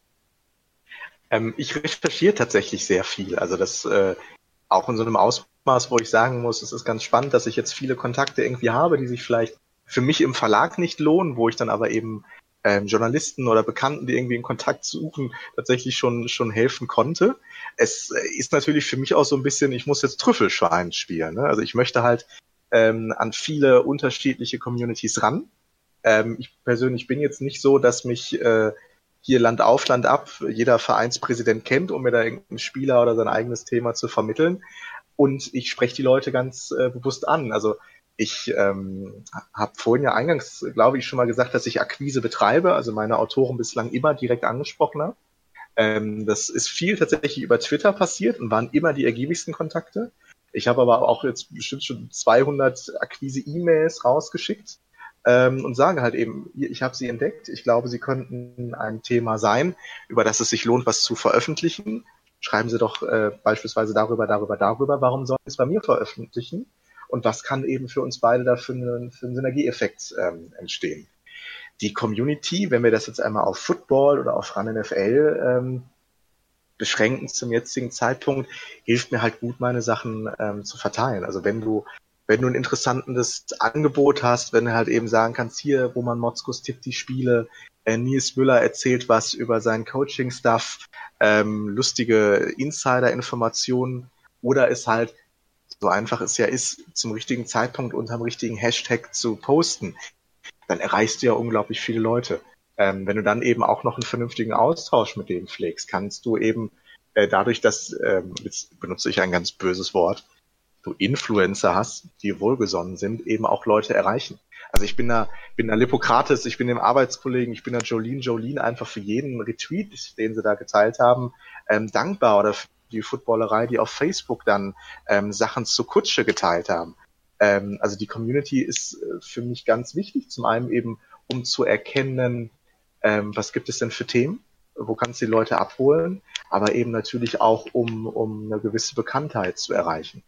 Ähm, ich recherchiere tatsächlich sehr viel. Also das äh, auch in so einem Ausmaß, wo ich sagen muss, es ist ganz spannend, dass ich jetzt viele Kontakte irgendwie habe, die sich vielleicht für mich im Verlag nicht lohnen, wo ich dann aber eben ähm, Journalisten oder Bekannten, die irgendwie in Kontakt suchen, tatsächlich schon schon helfen konnte. Es ist natürlich für mich auch so ein bisschen, ich muss jetzt Trüffelschwein spielen. Ne? Also ich möchte halt ähm, an viele unterschiedliche Communities ran. Ähm, ich persönlich bin jetzt nicht so, dass mich äh, hier Land auf, Land ab jeder Vereinspräsident kennt, um mir da irgendeinen Spieler oder sein eigenes Thema zu vermitteln. Und ich spreche die Leute ganz äh, bewusst an. Also ich ähm, habe vorhin ja eingangs, glaube ich, schon mal gesagt, dass ich Akquise betreibe, also meine Autoren bislang immer direkt angesprochen habe. Ähm, das ist viel tatsächlich über Twitter passiert und waren immer die ergiebigsten Kontakte. Ich habe aber auch jetzt bestimmt schon zweihundert Akquise-E-Mails rausgeschickt ähm, und sage halt eben, ich habe sie entdeckt, ich glaube, sie könnten ein Thema sein, über das es sich lohnt, was zu veröffentlichen. Schreiben Sie doch äh, beispielsweise darüber, darüber, darüber, warum sollen Sie es bei mir veröffentlichen? Und was kann eben für uns beide da für einen, für einen Synergieeffekt ähm, entstehen? Die Community, wenn wir das jetzt einmal auf Football oder auf Run N F L ähm, beschränken zum jetzigen Zeitpunkt, hilft mir halt gut, meine Sachen ähm, zu verteilen. Also wenn du wenn du ein interessantes Angebot hast, wenn du halt eben sagen kannst, hier, Roman Motzkus tippt die Spiele, äh, Nils Müller erzählt was über seinen Coaching-Stuff, ähm, lustige Insider-Informationen oder es halt, so einfach es ja ist, zum richtigen Zeitpunkt unterm richtigen Hashtag zu posten, dann erreichst du ja unglaublich viele Leute. Ähm, wenn du dann eben auch noch einen vernünftigen Austausch mit denen pflegst, kannst du eben äh, dadurch, dass, ähm, jetzt benutze ich ein ganz böses Wort, du Influencer hast, die wohlgesonnen sind, eben auch Leute erreichen. Also ich bin da, bin da Lippokrates, ich bin dem Arbeitskollegen, ich bin da Jolene, Jolene einfach für jeden Retweet, den sie da geteilt haben, ähm, dankbar oder für die Footballerei, die auf Facebook dann ähm, Sachen zur Kutsche geteilt haben. Ähm, also die Community ist äh, für mich ganz wichtig, zum einen eben, um zu erkennen, ähm, was gibt es denn für Themen, wo kannst du die Leute abholen, aber eben natürlich auch, um, um eine gewisse Bekanntheit zu erreichen.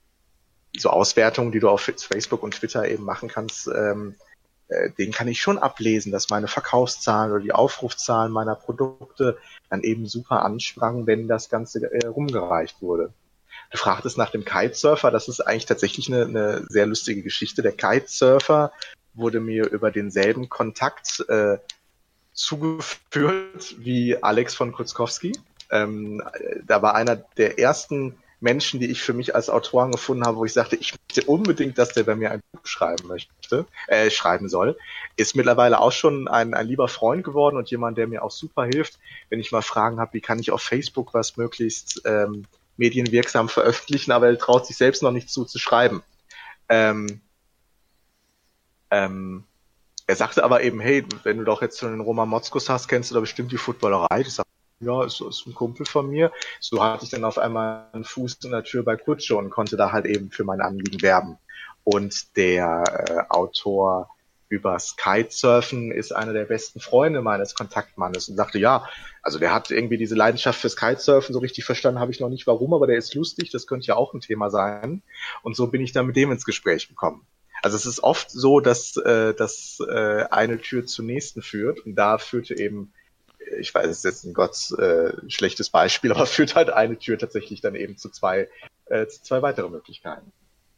So Auswertungen, die du auf Facebook und Twitter eben machen kannst, ähm, äh, den kann ich schon ablesen, dass meine Verkaufszahlen oder die Aufrufzahlen meiner Produkte dann eben super ansprangen, wenn das Ganze äh, rumgereicht wurde. Du fragtest nach dem Kitesurfer, das ist eigentlich tatsächlich eine, eine sehr lustige Geschichte. Der Kitesurfer wurde mir über denselben Kontakt äh, zugeführt wie Alex von Kutzkowski. Ähm, da war einer der ersten Menschen, die ich für mich als Autoren gefunden habe, wo ich sagte, ich möchte unbedingt, dass der bei mir ein Buch schreiben möchte, äh, schreiben soll. Ist mittlerweile auch schon ein, ein lieber Freund geworden und jemand, der mir auch super hilft, wenn ich mal Fragen habe, wie kann ich auf Facebook was möglichst ähm, medienwirksam veröffentlichen, aber er traut sich selbst noch nicht zu, zu schreiben. Ähm, ähm, er sagte aber eben, hey, wenn du doch jetzt schon den Roman Motzkus hast, kennst du da bestimmt die Footballerei. Ich sag, ja, ist, ist ein Kumpel von mir. So hatte ich dann auf einmal einen Fuß in der Tür bei Kutsche und konnte da halt eben für mein Anliegen werben. Und der äh, Autor übers Kitesurfen ist einer der besten Freunde meines Kontaktmannes und sagte, ja, also der hat irgendwie diese Leidenschaft fürs Kitesurfen, so richtig verstanden habe ich noch nicht warum, aber der ist lustig, das könnte ja auch ein Thema sein. Und so bin ich dann mit dem ins Gespräch gekommen. Also es ist oft so, dass, äh, dass äh, eine Tür zur nächsten führt und da führte eben, ich weiß, es ist jetzt ein Gott äh, schlechtes Beispiel, aber führt halt eine Tür tatsächlich dann eben zu zwei, äh, zu zwei weitere Möglichkeiten.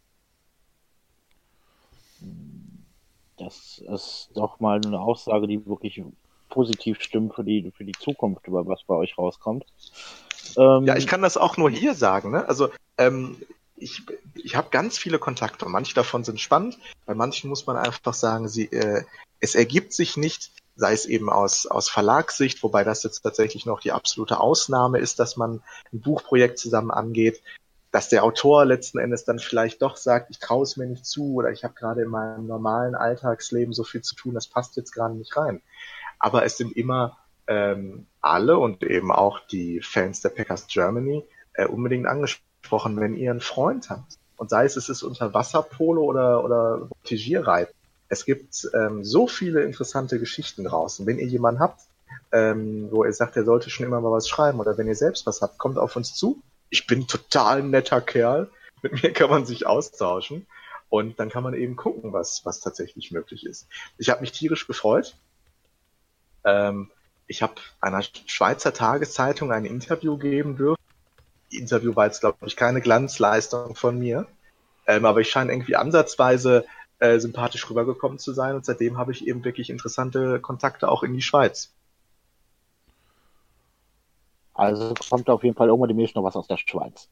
Das ist doch mal eine Aussage, die wirklich positiv stimmt für die, für die Zukunft, über was bei euch rauskommt. Ähm, ja, ich kann das auch nur hier sagen. Ne? Also ähm, ich, ich habe ganz viele Kontakte und manche davon sind spannend. Bei manchen muss man einfach sagen, sie, äh, es ergibt sich nicht, sei es eben aus, aus Verlagssicht, wobei das jetzt tatsächlich noch die absolute Ausnahme ist, dass man ein Buchprojekt zusammen angeht, dass der Autor letzten Endes dann vielleicht doch sagt, ich traue es mir nicht zu oder ich habe gerade in meinem normalen Alltagsleben so viel zu tun, das passt jetzt gerade nicht rein. Aber es sind immer ähm, alle und eben auch die Fans der Packers Germany äh, unbedingt angesprochen, wenn ihr einen Freund habt. Und sei es, es ist unter Wasserpolo oder, oder Voltigierreiten. Es gibt ähm, so viele interessante Geschichten draußen. Wenn ihr jemanden habt, ähm, wo ihr sagt, er sollte schon immer mal was schreiben oder wenn ihr selbst was habt, kommt auf uns zu. Ich bin total ein netter Kerl. Mit mir kann man sich austauschen. Und dann kann man eben gucken, was, was tatsächlich möglich ist. Ich habe mich tierisch gefreut. Ähm, ich habe einer Schweizer Tageszeitung ein Interview geben dürfen. Die Interview war jetzt, glaube ich, keine Glanzleistung von mir. Ähm, aber ich scheine irgendwie ansatzweise äh, sympathisch rübergekommen zu sein. Und seitdem habe ich eben wirklich interessante Kontakte auch in die Schweiz. Also kommt auf jeden Fall irgendwann demnächst noch was aus der Schweiz.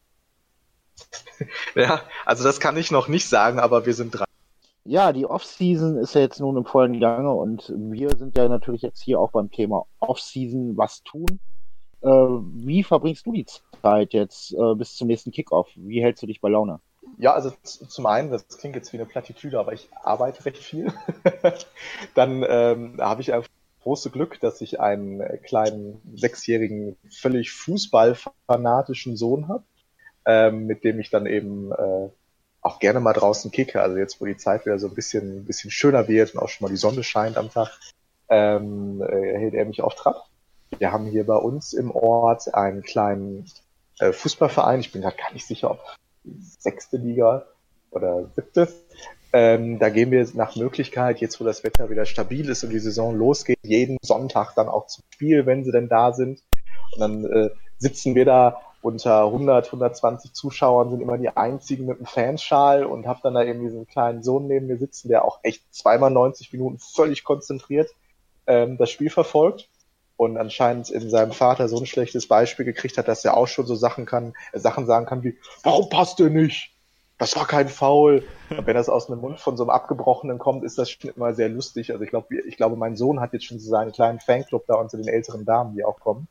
Ja, also das kann ich noch nicht sagen, aber wir sind dran. Ja, die Off-Season ist ja jetzt nun im vollen Gange und wir sind ja natürlich jetzt hier auch beim Thema Off-Season, was tun. Äh, wie verbringst du die Zeit jetzt äh, bis zum nächsten Kickoff? Wie hältst du dich bei Laune? Ja, also z- zum einen, das klingt jetzt wie eine Plattitüde, aber ich arbeite recht viel. Dann ähm, habe ich einfach große Glück, dass ich einen äh, kleinen sechsjährigen, völlig fußballfanatischen Sohn habe, ähm, mit dem ich dann eben äh, auch gerne mal draußen kicke. Also jetzt, wo die Zeit wieder so ein bisschen, ein bisschen schöner wird und auch schon mal die Sonne scheint am Tag, ähm, äh, hält er mich auf Trab. Wir haben hier bei uns im Ort einen kleinen äh, Fußballverein. Ich bin da gar nicht sicher, ob sechste Liga oder siebte. Ähm, da gehen wir nach Möglichkeit, jetzt wo das Wetter wieder stabil ist und die Saison losgeht, jeden Sonntag dann auch zum Spiel, wenn sie denn da sind. Und dann äh, sitzen wir da unter hundert, hundertzwanzig Zuschauern, sind immer die einzigen mit einem Fanschal und habe dann da eben diesen kleinen Sohn neben mir sitzen, der auch echt zweimal neunzig Minuten völlig konzentriert ähm, das Spiel verfolgt und anscheinend in seinem Vater so ein schlechtes Beispiel gekriegt hat, dass er auch schon so Sachen kann, äh, Sachen sagen kann wie, warum passt der nicht? Das war kein Foul. Und wenn das aus einem Mund von so einem Abgebrochenen kommt, ist das schon immer sehr lustig. Also ich glaube, ich glaube, mein Sohn hat jetzt schon so seinen kleinen Fanclub da unter den älteren Damen, die auch kommen.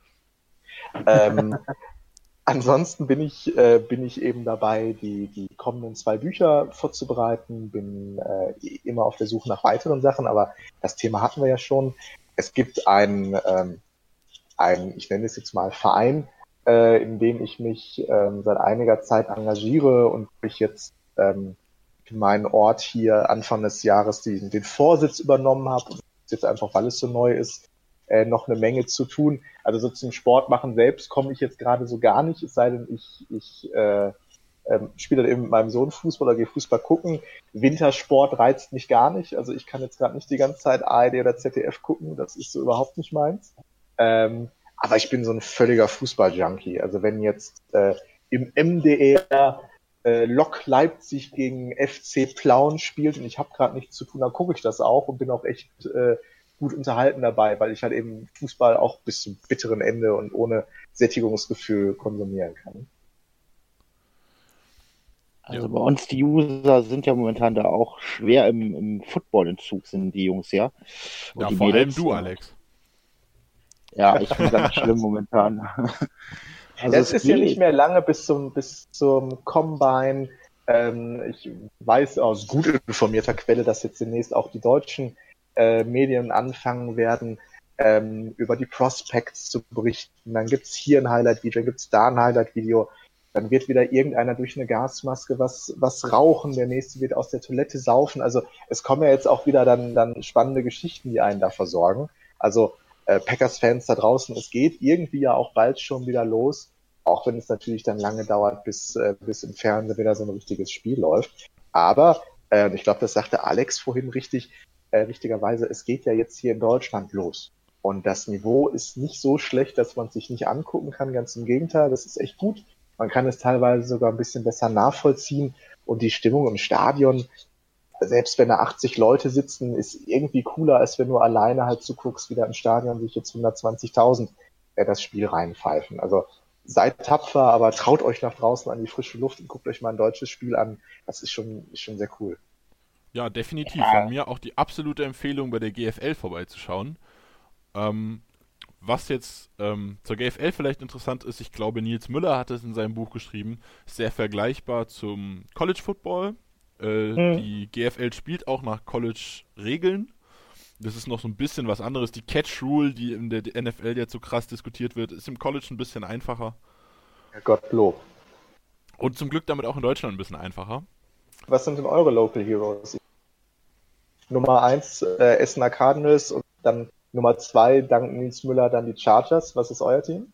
ähm, ansonsten bin ich, äh, bin ich eben dabei, die, die kommenden zwei Bücher vorzubereiten, bin äh, immer auf der Suche nach weiteren Sachen, aber das Thema hatten wir ja schon. Es gibt einen, ähm, einen, ich nenne es jetzt mal Verein, äh, in dem ich mich ähm, seit einiger Zeit engagiere und ich jetzt ähm, für meinen Ort hier Anfang des Jahres die, den Vorsitz übernommen habe. Und jetzt einfach, weil es so neu ist, äh, noch eine Menge zu tun. Also so zum Sport machen selbst komme ich jetzt gerade so gar nicht, es sei denn, ich, ich äh, ähm, spiele dann eben mit meinem Sohn Fußball oder gehe Fußball gucken. Wintersport reizt mich gar nicht. Also ich kann jetzt gerade nicht die ganze Zeit A R D oder Z D F gucken, das ist so überhaupt nicht meins. Ähm, aber ich bin so ein völliger Fußball-Junkie. Also wenn jetzt äh, im M D R äh, Lok Leipzig gegen F C Plauen spielt und ich habe gerade nichts zu tun, dann gucke ich das auch und bin auch echt äh, gut unterhalten dabei, weil ich halt eben Fußball auch bis zum bitteren Ende und ohne Sättigungsgefühl konsumieren kann. Also bei uns, die User sind ja momentan da auch schwer im, im Football-Entzug, sind die Jungs, ja. Und Ja, die vor allem Mädels, du, Alex. Ja, ich bin ganz schlimm momentan. Also Es es ist ja nicht geht. mehr lange bis zum, bis zum Combine. Ähm, ich weiß aus gut informierter Quelle, dass jetzt demnächst auch die deutschen äh, Medien anfangen werden, ähm, über die Prospects zu berichten. Dann gibt's hier ein Highlight-Video, dann gibt's da ein Highlight-Video. Dann wird wieder irgendeiner durch eine Gasmaske was, was rauchen, der nächste wird aus der Toilette saufen. Also es kommen ja jetzt auch wieder dann, dann spannende Geschichten, die einen da versorgen. Also äh, Packers-Fans da draußen, es geht irgendwie ja auch bald schon wieder los, auch wenn es natürlich dann lange dauert, bis, äh, bis im Fernsehen wieder so ein richtiges Spiel läuft. Aber, äh, ich glaube, das sagte Alex vorhin richtig, äh, richtigerweise, es geht ja jetzt hier in Deutschland los. Und das Niveau ist nicht so schlecht, dass man es sich nicht angucken kann, ganz im Gegenteil, das ist echt gut. Man kann es teilweise sogar ein bisschen besser nachvollziehen und die Stimmung im Stadion, selbst wenn da achtzig Leute sitzen, ist irgendwie cooler, als wenn du alleine halt zuguckst, wie da im Stadion sich jetzt hundertzwanzigtausend äh, das Spiel reinpfeifen. Also seid tapfer, aber traut euch nach draußen an die frische Luft und guckt euch mal ein deutsches Spiel an. Das ist schon, ist schon sehr cool. Ja, definitiv. Von mir auch die absolute Empfehlung, bei der G F L vorbeizuschauen. Ähm, was jetzt ähm, zur G F L vielleicht interessant ist, ich glaube, Nils Müller hat es in seinem Buch geschrieben, ist sehr vergleichbar zum College Football. Äh, Hm. Die G F L spielt auch nach College-Regeln. Das ist noch so ein bisschen was anderes. Die Catch-Rule, die in der N F L jetzt so krass diskutiert wird, ist im College ein bisschen einfacher. Gottlob. Und zum Glück damit auch in Deutschland ein bisschen einfacher. Was sind denn eure Local Heroes? Nummer eins äh, Essener Cardinals und dann Nummer zwei dank Nils Müller dann die Chargers. Was ist euer Team?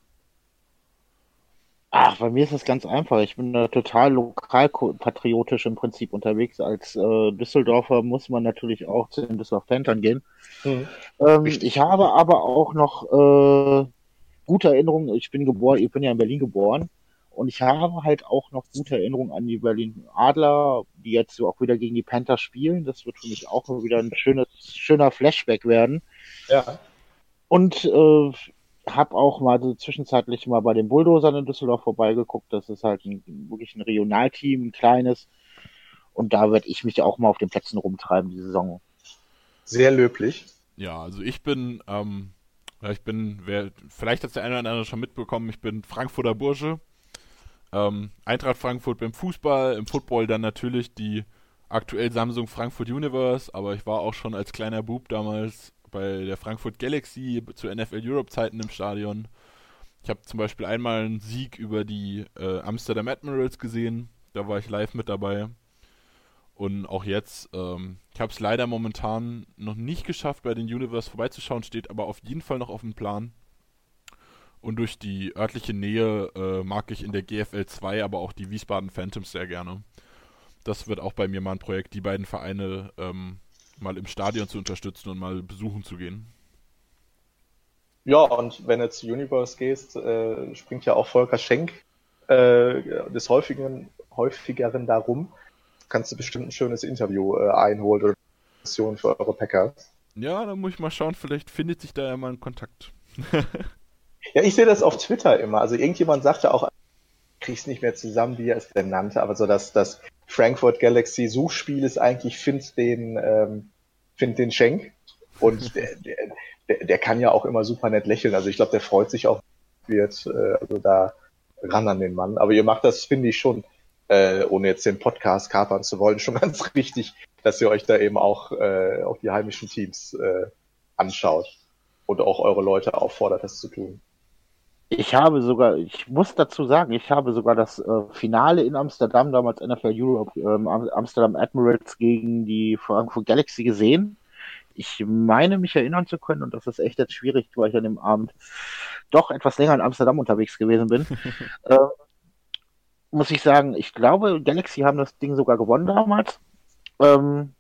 Ach, bei mir ist das ganz einfach. Ich bin da total lokalpatriotisch im Prinzip unterwegs. Als äh, Düsseldorfer muss man natürlich auch zu den Düsseldorf Panthern gehen. Hm. Ähm, Richtig. ich habe aber auch noch äh, gute Erinnerungen. Ich bin geboren, ich bin ja in Berlin geboren und ich habe halt auch noch gute Erinnerungen an die Berlin Adler, die jetzt so auch wieder gegen die Panthers spielen. Das wird für mich auch wieder ein schönes, schöner Flashback werden. Ja. Und äh, habe auch mal so zwischenzeitlich mal bei den Bulldozern in Düsseldorf vorbeigeguckt. Das ist halt ein, wirklich ein Regionalteam, ein kleines. Und da werde ich mich auch mal auf den Plätzen rumtreiben, die Saison. Sehr löblich. Ja, also ich bin, ähm, ja, ich bin, wer, vielleicht hat es der eine oder andere schon mitbekommen, ich bin Frankfurter Bursche. Ähm, Eintracht Frankfurt beim Fußball, im Football dann natürlich die aktuell Samsung Frankfurt Universe, aber ich war auch schon als kleiner Bub damals bei der Frankfurt Galaxy zu N F L Europe-Zeiten im Stadion. Ich habe zum Beispiel einmal einen Sieg über die äh, Amsterdam Admirals gesehen, da war ich live mit dabei. Und auch jetzt, ähm, ich habe es leider momentan noch nicht geschafft, bei den Universe vorbeizuschauen, steht aber auf jeden Fall noch auf dem Plan. Und durch die örtliche Nähe äh, mag ich in der G F L zwei aber auch die Wiesbaden Phantoms sehr gerne. Das wird auch bei mir mal ein Projekt, die beiden Vereine ähm, mal im Stadion zu unterstützen und mal besuchen zu gehen. Ja, und wenn du zu Universe gehst, äh, springt ja auch Volker Schenk äh, des häufigen, häufigeren darum. Kannst du bestimmt ein schönes Interview äh, einholen oder Diskussion für eure Packers. Ja, da muss ich mal schauen, vielleicht findet sich da ja mal ein Kontakt. Ja, ich sehe das auf Twitter immer. Also irgendjemand sagte auch, ich krieg's nicht mehr zusammen, wie er es denn nannte, aber so dass das Frankfurt Galaxy Suchspiel ist eigentlich, find den, ähm, find den Schenk. Und der, der, der, der kann ja auch immer super nett lächeln. Also ich glaube, der freut sich auch, wird, äh, also da ran an den Mann. Aber ihr macht das, finde ich schon, äh, ohne jetzt den Podcast kapern zu wollen, schon ganz richtig, dass ihr euch da eben auch, äh, auch die heimischen Teams äh, anschaut und auch eure Leute auffordert, das zu tun. Ich habe sogar, ich muss dazu sagen, ich habe sogar das äh, Finale in Amsterdam, damals N F L Europe, ähm, Amsterdam Admirals gegen die Frankfurt Galaxy gesehen. Ich meine, mich erinnern zu können, und das ist echt jetzt schwierig, weil ich an dem Abend doch etwas länger in Amsterdam unterwegs gewesen bin. äh, muss ich sagen, ich glaube, Galaxy haben das Ding sogar gewonnen damals. Ähm,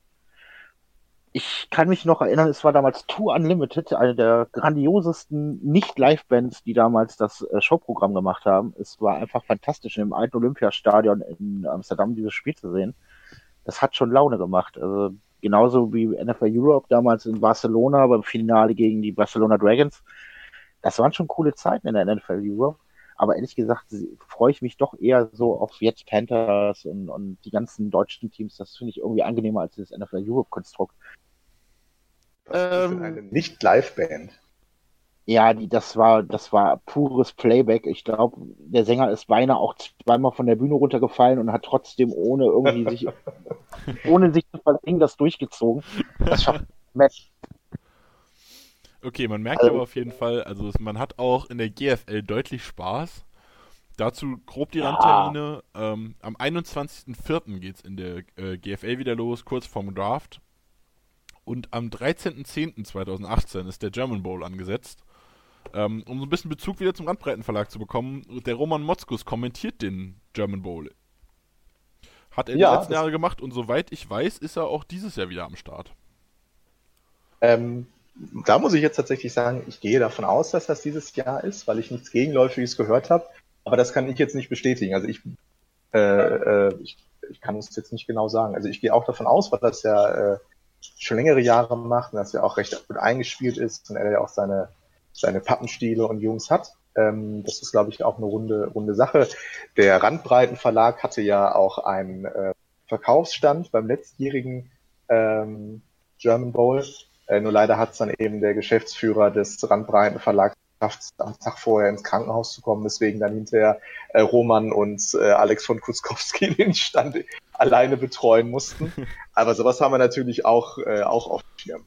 ich kann mich noch erinnern, es war damals Tour Unlimited, eine der grandiosesten Nicht-Live-Bands, die damals das äh, Showprogramm gemacht haben. Es war einfach fantastisch, im alten Olympiastadion in Amsterdam dieses Spiel zu sehen. Das hat schon Laune gemacht. Also genauso wie N F L Europe damals in Barcelona beim Finale gegen die Barcelona Dragons. Das waren schon coole Zeiten in der N F L Europe. Aber ehrlich gesagt freue ich mich doch eher so auf jetzt Panthers und, und die ganzen deutschen Teams. Das finde ich irgendwie angenehmer als das N F L Europe-Konstrukt. Was ist denn eine Nicht-Live-Band? Ja, die, das war, das war pures Playback. Ich glaube, der Sänger ist beinahe auch zweimal von der Bühne runtergefallen und hat trotzdem ohne irgendwie sich, ohne sich zu versenken, das durchgezogen. Das war Okay, man merkt also, aber auf jeden Fall, also es, man hat auch in der G F L deutlich Spaß. Dazu grob die ja, Randtermine. Ähm, am einundzwanzigsten vierten geht es in der äh, G F L wieder los, kurz vorm Draft. Und am dreizehnten zehnten zweitausendachtzehn ist der German Bowl angesetzt. Ähm, um so ein bisschen Bezug wieder zum Randbreitenverlag zu bekommen, der Roman Motzkus kommentiert den German Bowl. Hat er die Ja, letzten das, Jahre gemacht und soweit ich weiß, ist er auch dieses Jahr wieder am Start. ähm, da muss ich jetzt tatsächlich sagen, ich gehe davon aus, dass das dieses Jahr ist, weil ich nichts Gegenläufiges gehört habe. Aber das kann ich jetzt nicht bestätigen. Also ich, äh, äh, ich, ich kann es jetzt nicht genau sagen. Also ich gehe auch davon aus, weil das ja äh, schon längere Jahre macht und dass er auch recht gut eingespielt ist und er ja auch seine, seine Pappenstiele und Jungs hat. Ähm, das ist, glaube ich, auch eine runde, runde Sache. Der Randbreitenverlag hatte ja auch einen äh, Verkaufsstand beim letztjährigen ähm, German Bowl. Äh, nur leider hat es dann eben der Geschäftsführer des Randbreitenverlags geschafft, am Tag vorher ins Krankenhaus zu kommen, weswegen dann hinterher äh, Roman und äh, Alex von Kuskowski den Stand alleine betreuen mussten. Aber sowas haben wir natürlich auch, äh, auch auf dem Schirm.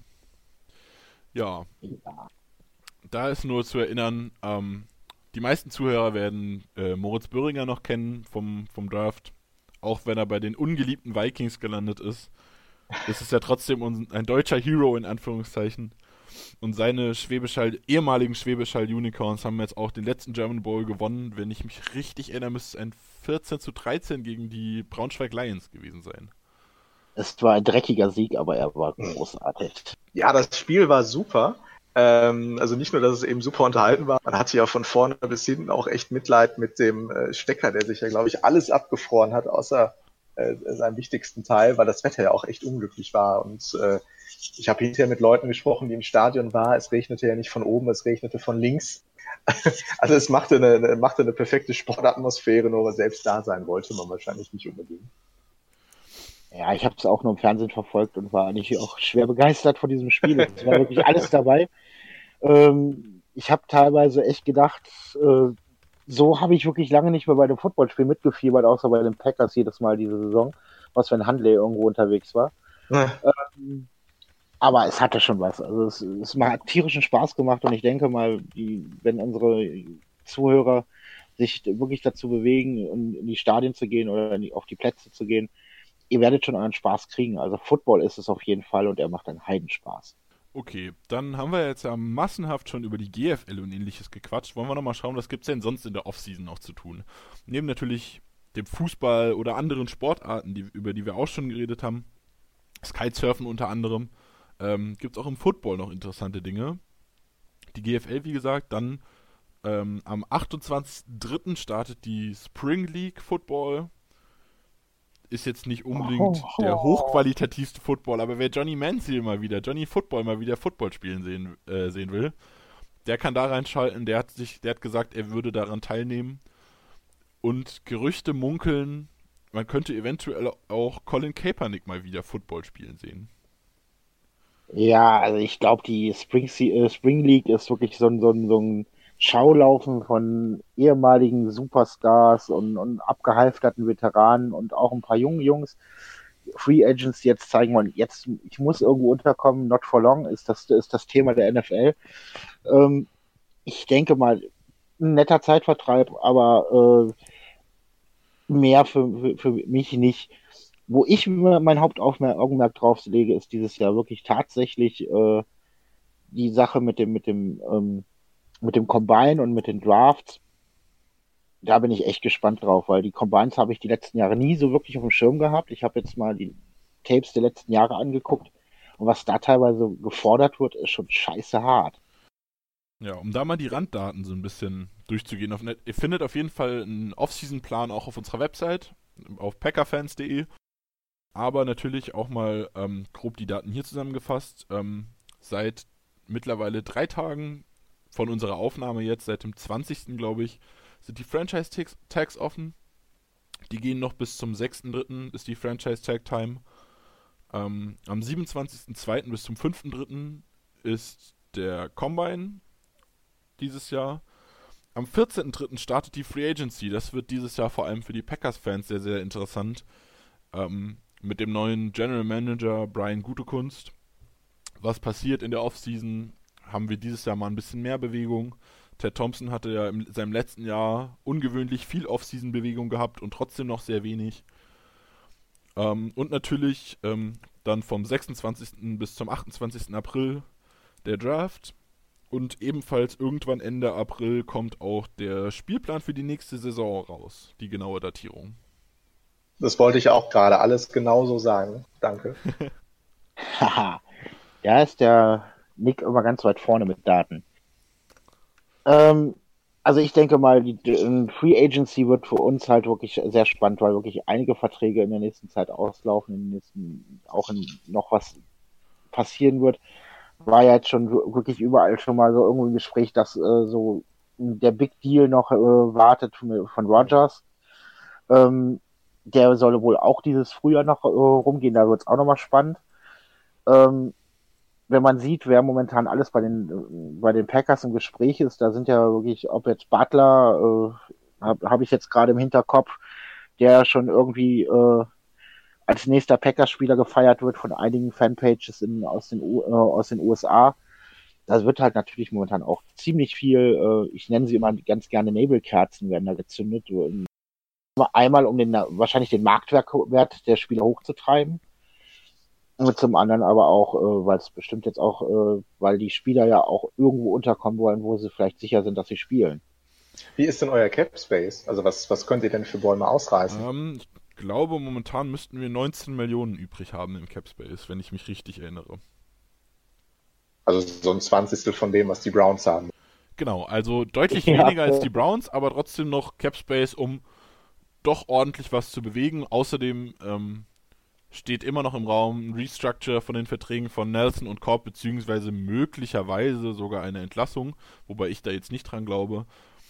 Ja, ja, da ist nur zu erinnern, ähm, die meisten Zuhörer werden äh, Moritz Böhringer noch kennen vom, vom Draft. Auch wenn er bei den ungeliebten Vikings gelandet ist, ist es ja trotzdem un- ein deutscher Hero in Anführungszeichen. Und seine Schwäbisch Hall, ehemaligen Schwäbisch Hall Unicorns haben jetzt auch den letzten German Bowl gewonnen. Wenn ich mich richtig erinnere, müsste es ein vierzehn zu dreizehn gegen die Braunschweig Lions gewesen sein. es war ein dreckiger Sieg, aber er war großartig. Ja, das Spiel war super. Ähm, also nicht nur, dass es eben super unterhalten war, man hatte ja von vorne bis hinten auch echt Mitleid mit dem äh, Stecker, der sich ja, glaube ich, alles abgefroren hat, außer äh, seinem wichtigsten Teil, weil das Wetter ja auch echt unglücklich war. Und äh, ich habe hinterher mit Leuten gesprochen, die im Stadion waren. Es regnete ja nicht von oben, es regnete von links. Also es machte eine, eine, machte eine perfekte Sportatmosphäre, nur aber selbst da sein wollte man wahrscheinlich nicht unbedingt. Ja, ich habe es auch nur im Fernsehen verfolgt und war eigentlich auch schwer begeistert von diesem Spiel. Es war wirklich alles dabei. Ähm, ich habe teilweise echt gedacht, äh, so habe ich wirklich lange nicht mehr bei einem Footballspiel mitgefiebert, außer bei den Packers jedes Mal diese Saison, was wenn Handley irgendwo unterwegs war. Ähm, aber es hatte schon was. Also es, es hat tierischen Spaß gemacht und ich denke mal, die, wenn unsere Zuhörer sich wirklich dazu bewegen, in, in die Stadien zu gehen oder in die, auf die Plätze zu gehen, ihr werdet schon euren Spaß kriegen. Also Football ist es auf jeden Fall und er macht einen Heidenspaß. Okay, dann haben wir jetzt ja massenhaft schon über die G F L und ähnliches gequatscht. Wollen wir nochmal schauen, was gibt es denn sonst in der Offseason noch zu tun? Neben natürlich dem Fußball oder anderen Sportarten, die, über die wir auch schon geredet haben, das Kitesurfen unter anderem, ähm, gibt es auch im Football noch interessante Dinge. Die G F L, wie gesagt, dann ähm, am achtundzwanzigsten dritten startet die Spring League Football. Ist jetzt nicht unbedingt Oh, der oh. hochqualitativste Football, aber wer Johnny Manziel mal wieder, Johnny Football mal wieder Football spielen sehen, äh, sehen will, der kann da reinschalten. Der hat sich, der hat gesagt, er würde daran teilnehmen. Und Gerüchte munkeln, man könnte eventuell auch Colin Kaepernick mal wieder Football spielen sehen. Ja, also ich glaube, die Spring, äh, Spring League ist wirklich so ein, so ein, so ein Schaulaufen von ehemaligen Superstars und, und abgehalfterten Veteranen und auch ein paar jungen Jungs, Free Agents, die jetzt zeigen wollen, jetzt, ich muss irgendwo unterkommen, not for long, ist das, ist das Thema der N F L. Ähm, ich denke mal, ein netter Zeitvertreib, aber äh, mehr für, für, für mich nicht. Wo ich mein Hauptaugenmerk drauf lege, ist dieses Jahr wirklich tatsächlich äh, die Sache mit dem, mit dem, ähm, mit dem Combine und mit den Drafts. Da bin ich echt gespannt drauf, weil die Combines habe ich die letzten Jahre nie so wirklich auf dem Schirm gehabt. Ich habe jetzt mal die Tapes der letzten Jahre angeguckt und was da teilweise gefordert wird, ist schon scheiße hart. Ja, um da mal die Randdaten so ein bisschen durchzugehen. Auf Net- Ihr findet auf jeden Fall einen Off-Season-Plan auch auf unserer Website, auf packerfans punkt de. Aber natürlich auch mal ähm, grob die Daten hier zusammengefasst. Ähm, seit mittlerweile drei Tagen von unserer Aufnahme jetzt, seit dem zwanzigsten glaube ich, sind die Franchise-Tags offen. Die gehen noch bis zum sechsten dritten ist die Franchise-Tag-Time. Ähm, am siebenundzwanzigsten zweiten bis zum fünften dritten ist der Combine. dieses Jahr. Am vierzehnten dritten startet die Free Agency. Das wird dieses Jahr vor allem für die Packers-Fans sehr, sehr interessant. Ähm, mit dem neuen General Manager Brian Gutekunst. Was passiert in der Offseason? Haben wir dieses Jahr mal ein bisschen mehr Bewegung. Ted Thompson hatte ja in seinem letzten Jahr ungewöhnlich viel Off-Season-Bewegung gehabt und trotzdem noch sehr wenig. Ähm, und natürlich ähm, dann vom sechsundzwanzigsten bis zum achtundzwanzigsten April der Draft. Und ebenfalls irgendwann Ende April kommt auch der Spielplan für die nächste Saison raus, die genaue Datierung. Das wollte ich auch gerade alles genauso sagen. Danke. Haha, da ist der Nick immer ganz weit vorne mit Daten. Ähm, also ich denke mal, die, die Free Agency wird für uns halt wirklich sehr spannend, weil wirklich einige Verträge in der nächsten Zeit auslaufen, in den nächsten, auch in, noch was passieren wird. War ja jetzt schon wirklich überall schon mal so irgendwo ein Gespräch, dass äh, so der Big Deal noch äh, wartet von, von Rodgers. Ähm, der soll wohl auch dieses Frühjahr noch äh, rumgehen, da wird es auch nochmal spannend. Ähm, wenn man sieht, wer momentan alles bei den bei den Packers im Gespräch ist, da sind ja wirklich, ob jetzt Butler, äh, habe hab ich jetzt gerade im Hinterkopf, der schon irgendwie äh, als nächster Packers-Spieler gefeiert wird von einigen Fanpages in, aus, den, U, äh, aus den U S A. Das wird halt natürlich momentan auch ziemlich viel, äh, ich nenne sie immer ganz gerne Nebelkerzen, werden da gezündet. Einmal, um den wahrscheinlich den Marktwert der Spieler hochzutreiben. Und zum anderen aber auch, äh, weil es bestimmt jetzt auch, äh, weil die Spieler ja auch irgendwo unterkommen wollen, wo sie vielleicht sicher sind, dass sie spielen. Wie ist denn euer Cap Space? Also was, was könnt ihr denn für Bäume ausreißen? Ähm, ich glaube, momentan müssten wir neunzehn Millionen übrig haben im Cap Space, wenn ich mich richtig erinnere. Also so ein Zwanzigstel von dem, was die Browns haben. Genau, also deutlich Ja. weniger als die Browns, aber trotzdem noch Cap Space, um doch ordentlich was zu bewegen. Außerdem ähm, steht immer noch im Raum ein Restructure von den Verträgen von Nelson und Cobb, beziehungsweise möglicherweise sogar eine Entlassung, wobei ich da jetzt nicht dran glaube.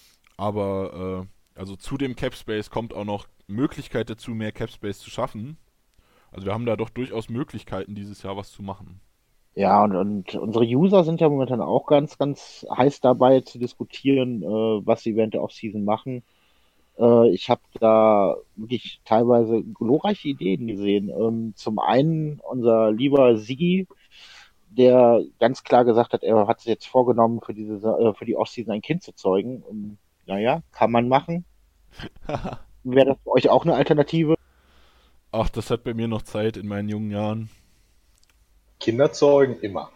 Aber äh, also zu dem Cap Space kommt auch noch Möglichkeit dazu, mehr Cap Space zu schaffen. Also wir haben da doch durchaus Möglichkeiten, dieses Jahr was zu machen. Ja, und, und unsere User sind ja momentan auch ganz, ganz heiß dabei zu diskutieren, äh, was sie während der Offseason machen. Äh, ich habe da wirklich teilweise glorreiche Ideen gesehen. Ähm, zum einen unser lieber Sigi, der ganz klar gesagt hat, er hat sich jetzt vorgenommen, für diese äh, für die Offseason ein Kind zu zeugen. Und, naja, kann man machen. Wäre das für euch auch eine Alternative? Ach, das hat bei mir noch Zeit in meinen jungen Jahren. Kinder zeugen immer.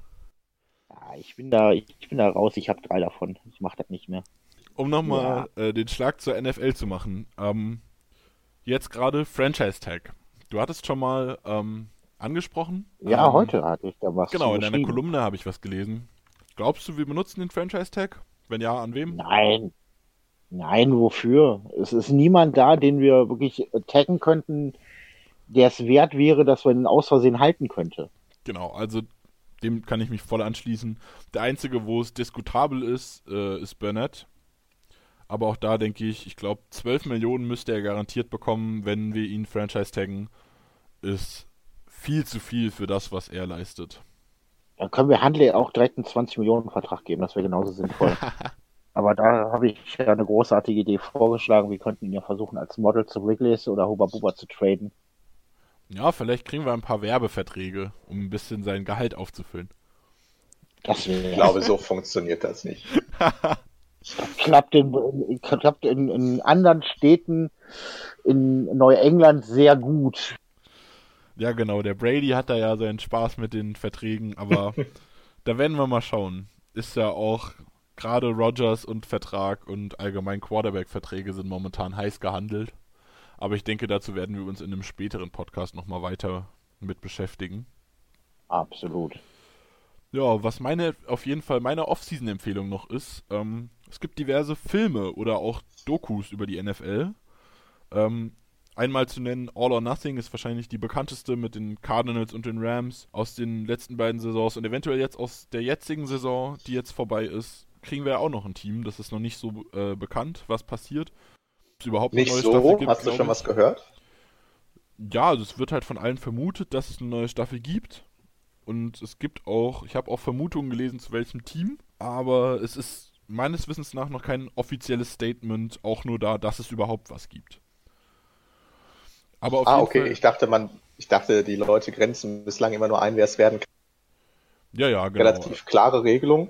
Ja, ich bin da, ich bin da raus, ich habe drei davon. Ich mache das nicht mehr. Um nochmal ja. äh, den Schlag zur N F L zu machen. Ähm, jetzt gerade Franchise Tag. Du hattest schon mal ähm, angesprochen. Ja, ähm, heute hatte ich da was. Genau, in geschrieben. einer Kolumne habe ich was gelesen. Glaubst du, wir benutzen den Franchise Tag? Wenn ja, an wem? Nein. Nein, wofür? Es ist niemand da, den wir wirklich taggen könnten, der es wert wäre, dass man ihn aus Versehen halten könnte. Genau, also dem kann ich mich voll anschließen. Der einzige, wo es diskutabel ist, äh, ist Burnett. Aber auch da denke ich, ich glaube, zwölf Millionen müsste er garantiert bekommen, wenn wir ihn Franchise taggen. Ist viel zu viel für das, was er leistet. Dann können wir Handley auch direkt einen zwanzig Millionen Vertrag geben, das wäre genauso sinnvoll. Aber da habe ich ja eine großartige Idee vorgeschlagen. Wir könnten ihn ja versuchen, als Model zu Wrigley's oder Huba Buba zu traden. Ja, vielleicht kriegen wir ein paar Werbeverträge, um ein bisschen sein Gehalt aufzufüllen. Das Ich glaube, so funktioniert das nicht. klappt in, klappt in, in anderen Städten in Neuengland sehr gut. Ja, genau. Der Brady hat da ja seinen Spaß mit den Verträgen, aber da werden wir mal schauen. Ist ja auch gerade Rodgers und Vertrag und allgemein Quarterback-Verträge sind momentan heiß gehandelt. Aber ich denke, dazu werden wir uns in einem späteren Podcast nochmal weiter mit beschäftigen. Absolut. Ja, was meine, auf jeden Fall meine Off-Season-Empfehlung noch ist, ähm, es gibt diverse Filme oder auch Dokus über die N F L. Ähm, einmal zu nennen, All or Nothing ist wahrscheinlich die bekannteste mit den Cardinals und den Rams aus den letzten beiden Saisons und eventuell jetzt aus der jetzigen Saison, die jetzt vorbei ist, kriegen wir ja auch noch ein Team. Das ist noch nicht so äh, bekannt, was passiert. Ob es überhaupt Nicht eine neue so? Staffel gibt, Hast du schon ich. was gehört? Ja, also es wird halt von allen vermutet, dass es eine neue Staffel gibt. Und es gibt auch, ich habe auch Vermutungen gelesen, zu welchem Team. Aber es ist meines Wissens nach noch kein offizielles Statement, auch nur da, dass es überhaupt was gibt. Aber auf ah, jeden okay, Fall, ich dachte, man, ich dachte, die Leute grenzen bislang immer nur ein, wer es werden kann. ja, ja, genau. Relativ klare Regelung.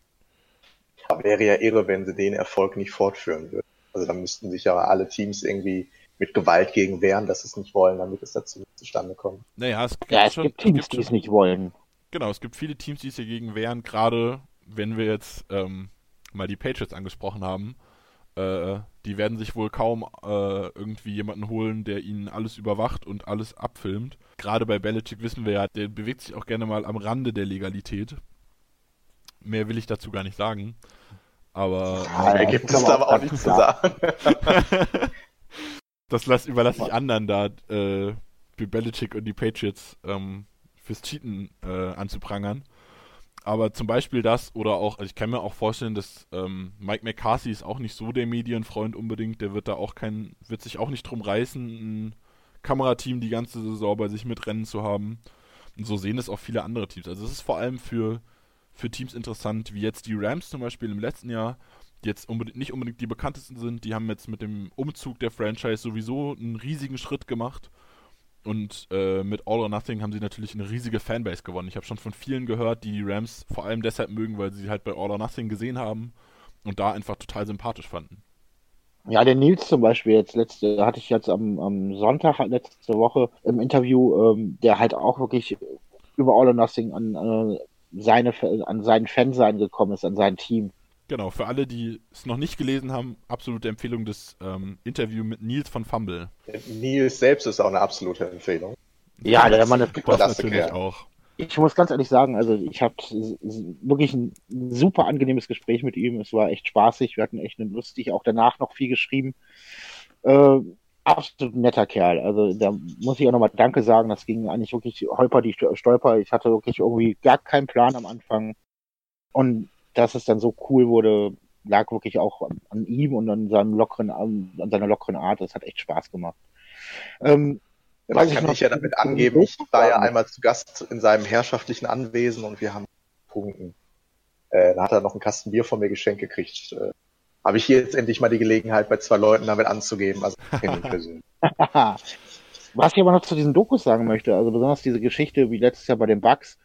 Aber wäre ja irre, wenn sie den Erfolg nicht fortführen würden. Also da müssten sich ja alle Teams irgendwie mit Gewalt gegen wehren, dass sie es nicht wollen, damit es dazu nicht zustande kommt. Naja, es gibt Ja, es schon, gibt Teams, es gibt die es schon, nicht wollen. genau, es gibt viele Teams, die es dagegen wehren, gerade wenn wir jetzt ähm, mal die Patriots angesprochen haben. Äh, die werden sich wohl kaum äh, irgendwie jemanden holen, der ihnen alles überwacht und alles abfilmt. Gerade bei Belichick wissen wir ja, der bewegt sich auch gerne mal am Rande der Legalität. Mehr will ich dazu gar nicht sagen. Aber Ja, Da ja, gibt das es ist aber aber auch auch ganz nichts zu klar. sagen. das lass, überlasse ich anderen da, äh, für Belichick und die Patriots ähm, fürs Cheaten äh, anzuprangern. Aber zum Beispiel das oder auch, also ich kann mir auch vorstellen, dass ähm, Mike McCarthy ist auch nicht so der Medienfreund unbedingt, der wird da auch kein, wird sich auch nicht drum reißen, ein Kamerateam die ganze Saison bei sich mitrennen zu haben. Und so sehen es auch viele andere Teams. Also es ist vor allem für, für Teams interessant, wie jetzt die Rams zum Beispiel im letzten Jahr, die jetzt unbedingt, nicht unbedingt die bekanntesten sind, die haben jetzt mit dem Umzug der Franchise sowieso einen riesigen Schritt gemacht. Und äh, mit All or Nothing haben sie natürlich eine riesige Fanbase gewonnen. Ich habe schon von vielen gehört, die die Rams vor allem deshalb mögen, weil sie halt bei All or Nothing gesehen haben und da einfach total sympathisch fanden. Ja, der Nils zum Beispiel jetzt letzte, hatte ich jetzt am, am Sonntag halt letzte Woche im Interview, ähm, der halt auch wirklich über All or Nothing an, äh, seine, an seinen Fansein gekommen ist, an sein Team. Genau, für alle, die es noch nicht gelesen haben, absolute Empfehlung das ähm, Interview mit Nils von Fumble. Nils selbst ist auch eine absolute Empfehlung. Ja, der Mann ist Das das natürlich erklärt. auch. Ich muss ganz ehrlich sagen, also ich habe wirklich ein super angenehmes Gespräch mit ihm. Es war echt spaßig. Wir hatten echt einen lustig, auch danach noch viel geschrieben. Äh, absolut netter Kerl. Also da muss ich auch nochmal Danke sagen. Das ging eigentlich wirklich holper die Stolper. Ich hatte wirklich irgendwie gar keinen Plan am Anfang. Und dass es dann so cool wurde, lag wirklich auch an, an ihm und an seinem lockeren, an, an seiner lockeren Art. Das hat echt Spaß gemacht. Ähm, Man weiß ich kann noch- ich ja damit angeben, ich war ja einmal zu Gast in seinem herrschaftlichen Anwesen und wir haben Punkten. Äh, da hat er noch einen Kasten Bier von mir geschenkt gekriegt. Äh, Habe ich hier jetzt endlich mal die Gelegenheit, bei zwei Leuten damit anzugeben. Also ich kenne ihn persönlich. Was ich aber noch zu diesen Dokus sagen möchte, also besonders diese Geschichte wie letztes Jahr bei den Bucks,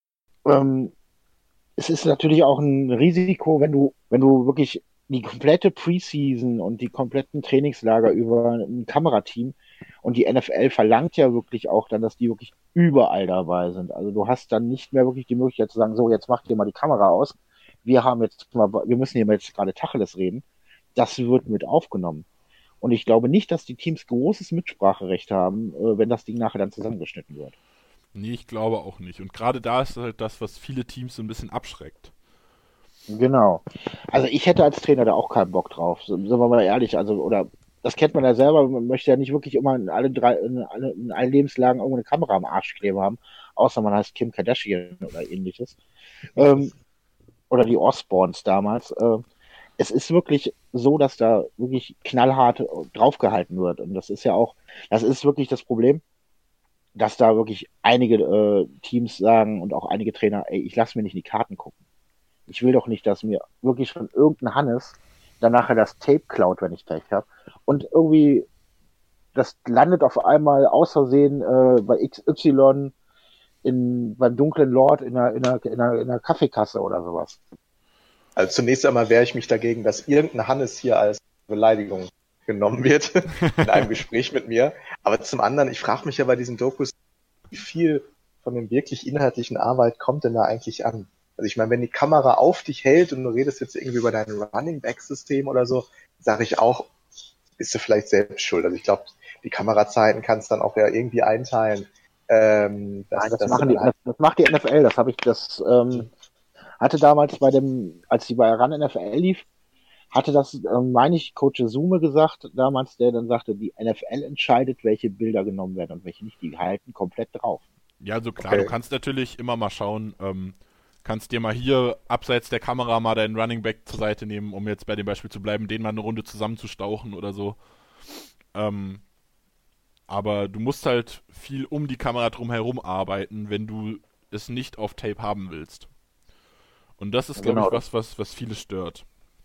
ähm, es ist natürlich auch ein Risiko, wenn du, wenn du wirklich die komplette Preseason und die kompletten Trainingslager über ein Kamerateam und die N F L verlangt ja wirklich auch dann, dass die wirklich überall dabei sind. Also du hast dann nicht mehr wirklich die Möglichkeit zu sagen, so, jetzt macht ihr mal die Kamera aus. Wir haben jetzt mal, wir müssen hier mal jetzt gerade Tacheles reden. Das wird mit aufgenommen. Und ich glaube nicht, dass die Teams großes Mitspracherecht haben, äh, wenn das Ding nachher dann zusammengeschnitten wird. Nee, ich glaube auch nicht. Und gerade da ist halt das, was viele Teams so ein bisschen abschreckt. Genau. Also ich hätte als Trainer da auch keinen Bock drauf. Sind wir mal ehrlich. Also, oder das kennt man ja selber. Man möchte ja nicht wirklich immer in alle drei, in, alle, in allen Lebenslagen irgendeine Kamera am Arsch kleben haben. Außer man heißt Kim Kardashian oder ähnliches. Ähm, oder die Osborns damals. Ähm, es ist wirklich so, dass da wirklich knallhart draufgehalten wird. Und das ist ja auch, das ist wirklich das Problem, dass da wirklich einige äh, Teams sagen und auch einige Trainer, ey, ich lasse mir nicht in die Karten gucken. Ich will doch nicht, dass mir wirklich schon irgendein Hannes dann nachher das Tape klaut, wenn ich Pech habe. Und irgendwie, das landet auf einmal aus Versehen äh, bei X Y in, beim dunklen Lord in einer, in, einer, in, einer, in einer Kaffeekasse oder sowas. Also zunächst einmal wehre ich mich dagegen, dass irgendein Hannes hier als Beleidigung genommen wird in einem Gespräch mit mir. Aber zum anderen, ich frage mich ja bei diesen Dokus, wie viel von dem wirklich inhaltlichen Arbeit kommt denn da eigentlich an? Also ich meine, wenn die Kamera auf dich hält und du redest jetzt irgendwie über dein Running-Back-System oder so, sage ich auch, bist du vielleicht selbst schuld. Also ich glaube, die Kamerazeiten kannst du dann auch ja irgendwie einteilen. Ähm, dass, Nein, das, dass machen du die, dann halt, das, das macht die N F L. Das habe ich, das ähm, hatte damals bei dem, als die bei Run N F L lief, hatte das, ähm, meine ich, Coach Zume gesagt, damals, der dann sagte, die N F L entscheidet, welche Bilder genommen werden und welche nicht. Die halten komplett drauf. Ja, also klar, Okay. du kannst natürlich immer mal schauen, ähm, kannst dir mal hier abseits der Kamera mal deinen Running Back zur Seite nehmen, um jetzt bei dem Beispiel zu bleiben, den mal eine Runde zusammenzustauchen oder so. Ähm, aber du musst halt viel um die Kamera drum herum arbeiten, wenn du es nicht auf Tape haben willst. Und das ist, glaube Genau. ich, was, was, was viele stört.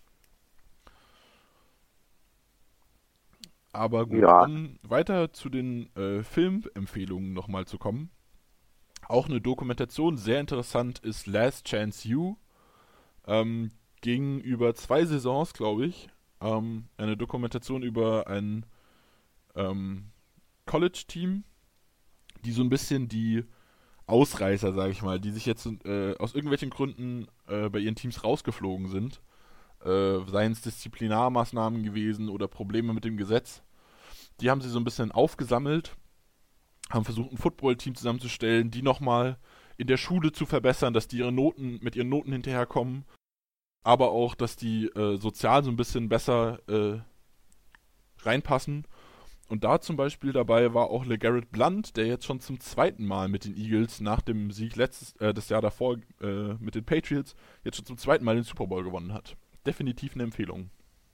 Aber gut, Ja. um weiter zu den äh, Filmempfehlungen nochmal zu kommen. Auch eine Dokumentation, sehr interessant, ist Last Chance U. Ähm, ging über zwei Saisons, glaube ich. Ähm, eine Dokumentation über ein ähm, College-Team, die so ein bisschen die Ausreißer, sage ich mal, die sich jetzt äh, aus irgendwelchen Gründen äh, bei ihren Teams rausgeflogen sind. Äh, seien es Disziplinarmaßnahmen gewesen oder Probleme mit dem Gesetz. Die haben sie so ein bisschen aufgesammelt, haben versucht, ein Football-Team zusammenzustellen, die nochmal in der Schule zu verbessern, dass die ihre Noten mit ihren Noten hinterherkommen, aber auch, dass die äh, sozial so ein bisschen besser äh, reinpassen. Und da zum Beispiel dabei war auch LeGarrette Blount, der jetzt schon zum zweiten Mal mit den Eagles nach dem Sieg letztes, äh, das Jahr davor äh, mit den Patriots jetzt schon zum zweiten Mal den Super Bowl gewonnen hat. Definitiv eine Empfehlung.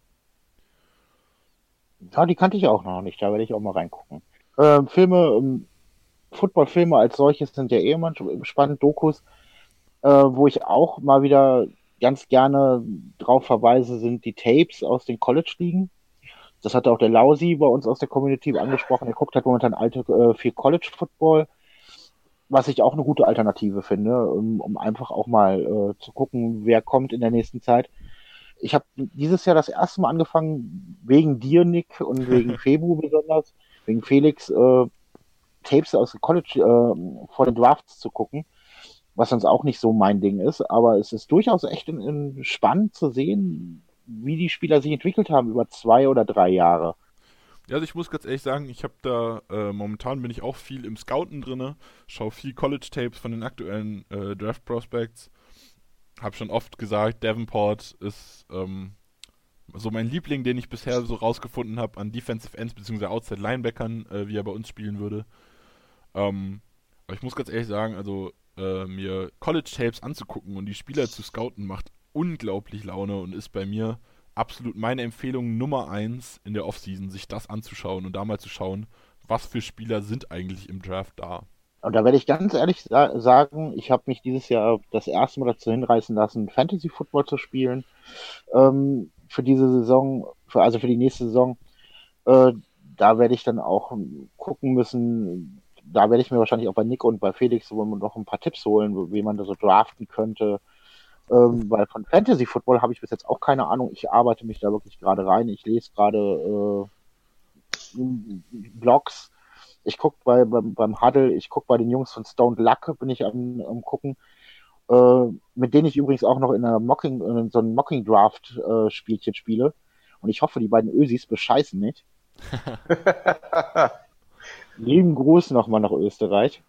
Ja, die kannte ich auch noch nicht, da werde ich auch mal reingucken. Ähm, Filme, ähm, Football-Filme als solches sind ja eh immer spannend, Dokus. Äh, wo ich auch mal wieder ganz gerne drauf verweise, sind die Tapes aus den College-Ligen. Das hatte auch der Lausi bei uns aus der Community angesprochen. Er guckt halt momentan alte äh, viel College-Football, was ich auch eine gute Alternative finde, um, um einfach auch mal äh, zu gucken, wer kommt in der nächsten Zeit. Ich habe dieses Jahr das erste Mal angefangen, wegen dir, Nick, und wegen Febu besonders, wegen Felix, äh, Tapes aus dem College äh, vor den Drafts zu gucken, was sonst auch nicht so mein Ding ist. Aber es ist durchaus echt in, in spannend zu sehen, wie die Spieler sich entwickelt haben über zwei oder drei Jahre. Ja, also ich muss ganz ehrlich sagen, ich habe da, äh, momentan bin ich auch viel im Scouten drinne, schaue viel College-Tapes von den aktuellen äh, Draft-Prospects. Habe schon oft gesagt, Davenport ist ähm, so mein Liebling, den ich bisher so rausgefunden habe an Defensive Ends bzw. Outside Linebackern, äh, wie er bei uns spielen würde. Ähm, aber ich muss ganz ehrlich sagen, also äh, mir College-Tapes anzugucken und die Spieler zu scouten macht unglaublich Laune und ist bei mir absolut meine Empfehlung Nummer eins in der Offseason, sich das anzuschauen und da mal zu schauen, was für Spieler sind eigentlich im Draft da. Und da werde ich ganz ehrlich sa- sagen, ich habe mich dieses Jahr das erste Mal dazu hinreißen lassen, Fantasy Football zu spielen. Ähm, für diese Saison, für, also für die nächste Saison. Äh, da werde ich dann auch gucken müssen, da werde ich mir wahrscheinlich auch bei Nick und bei Felix noch ein paar Tipps holen, wie man da so draften könnte. Ähm, weil von Fantasy Football habe ich bis jetzt auch keine Ahnung. Ich arbeite mich da wirklich gerade rein. Ich lese gerade äh, Blogs. Ich gucke bei, beim, beim Huddle, ich gucke bei den Jungs von Stoned Luck, bin ich am, am gucken. Äh, mit denen ich übrigens auch noch in einer Mocking, in so einem Mocking Draft äh, Spielchen spiele. Und ich hoffe, die beiden Ösis bescheißen nicht. Lieben Gruß nochmal nach Österreich.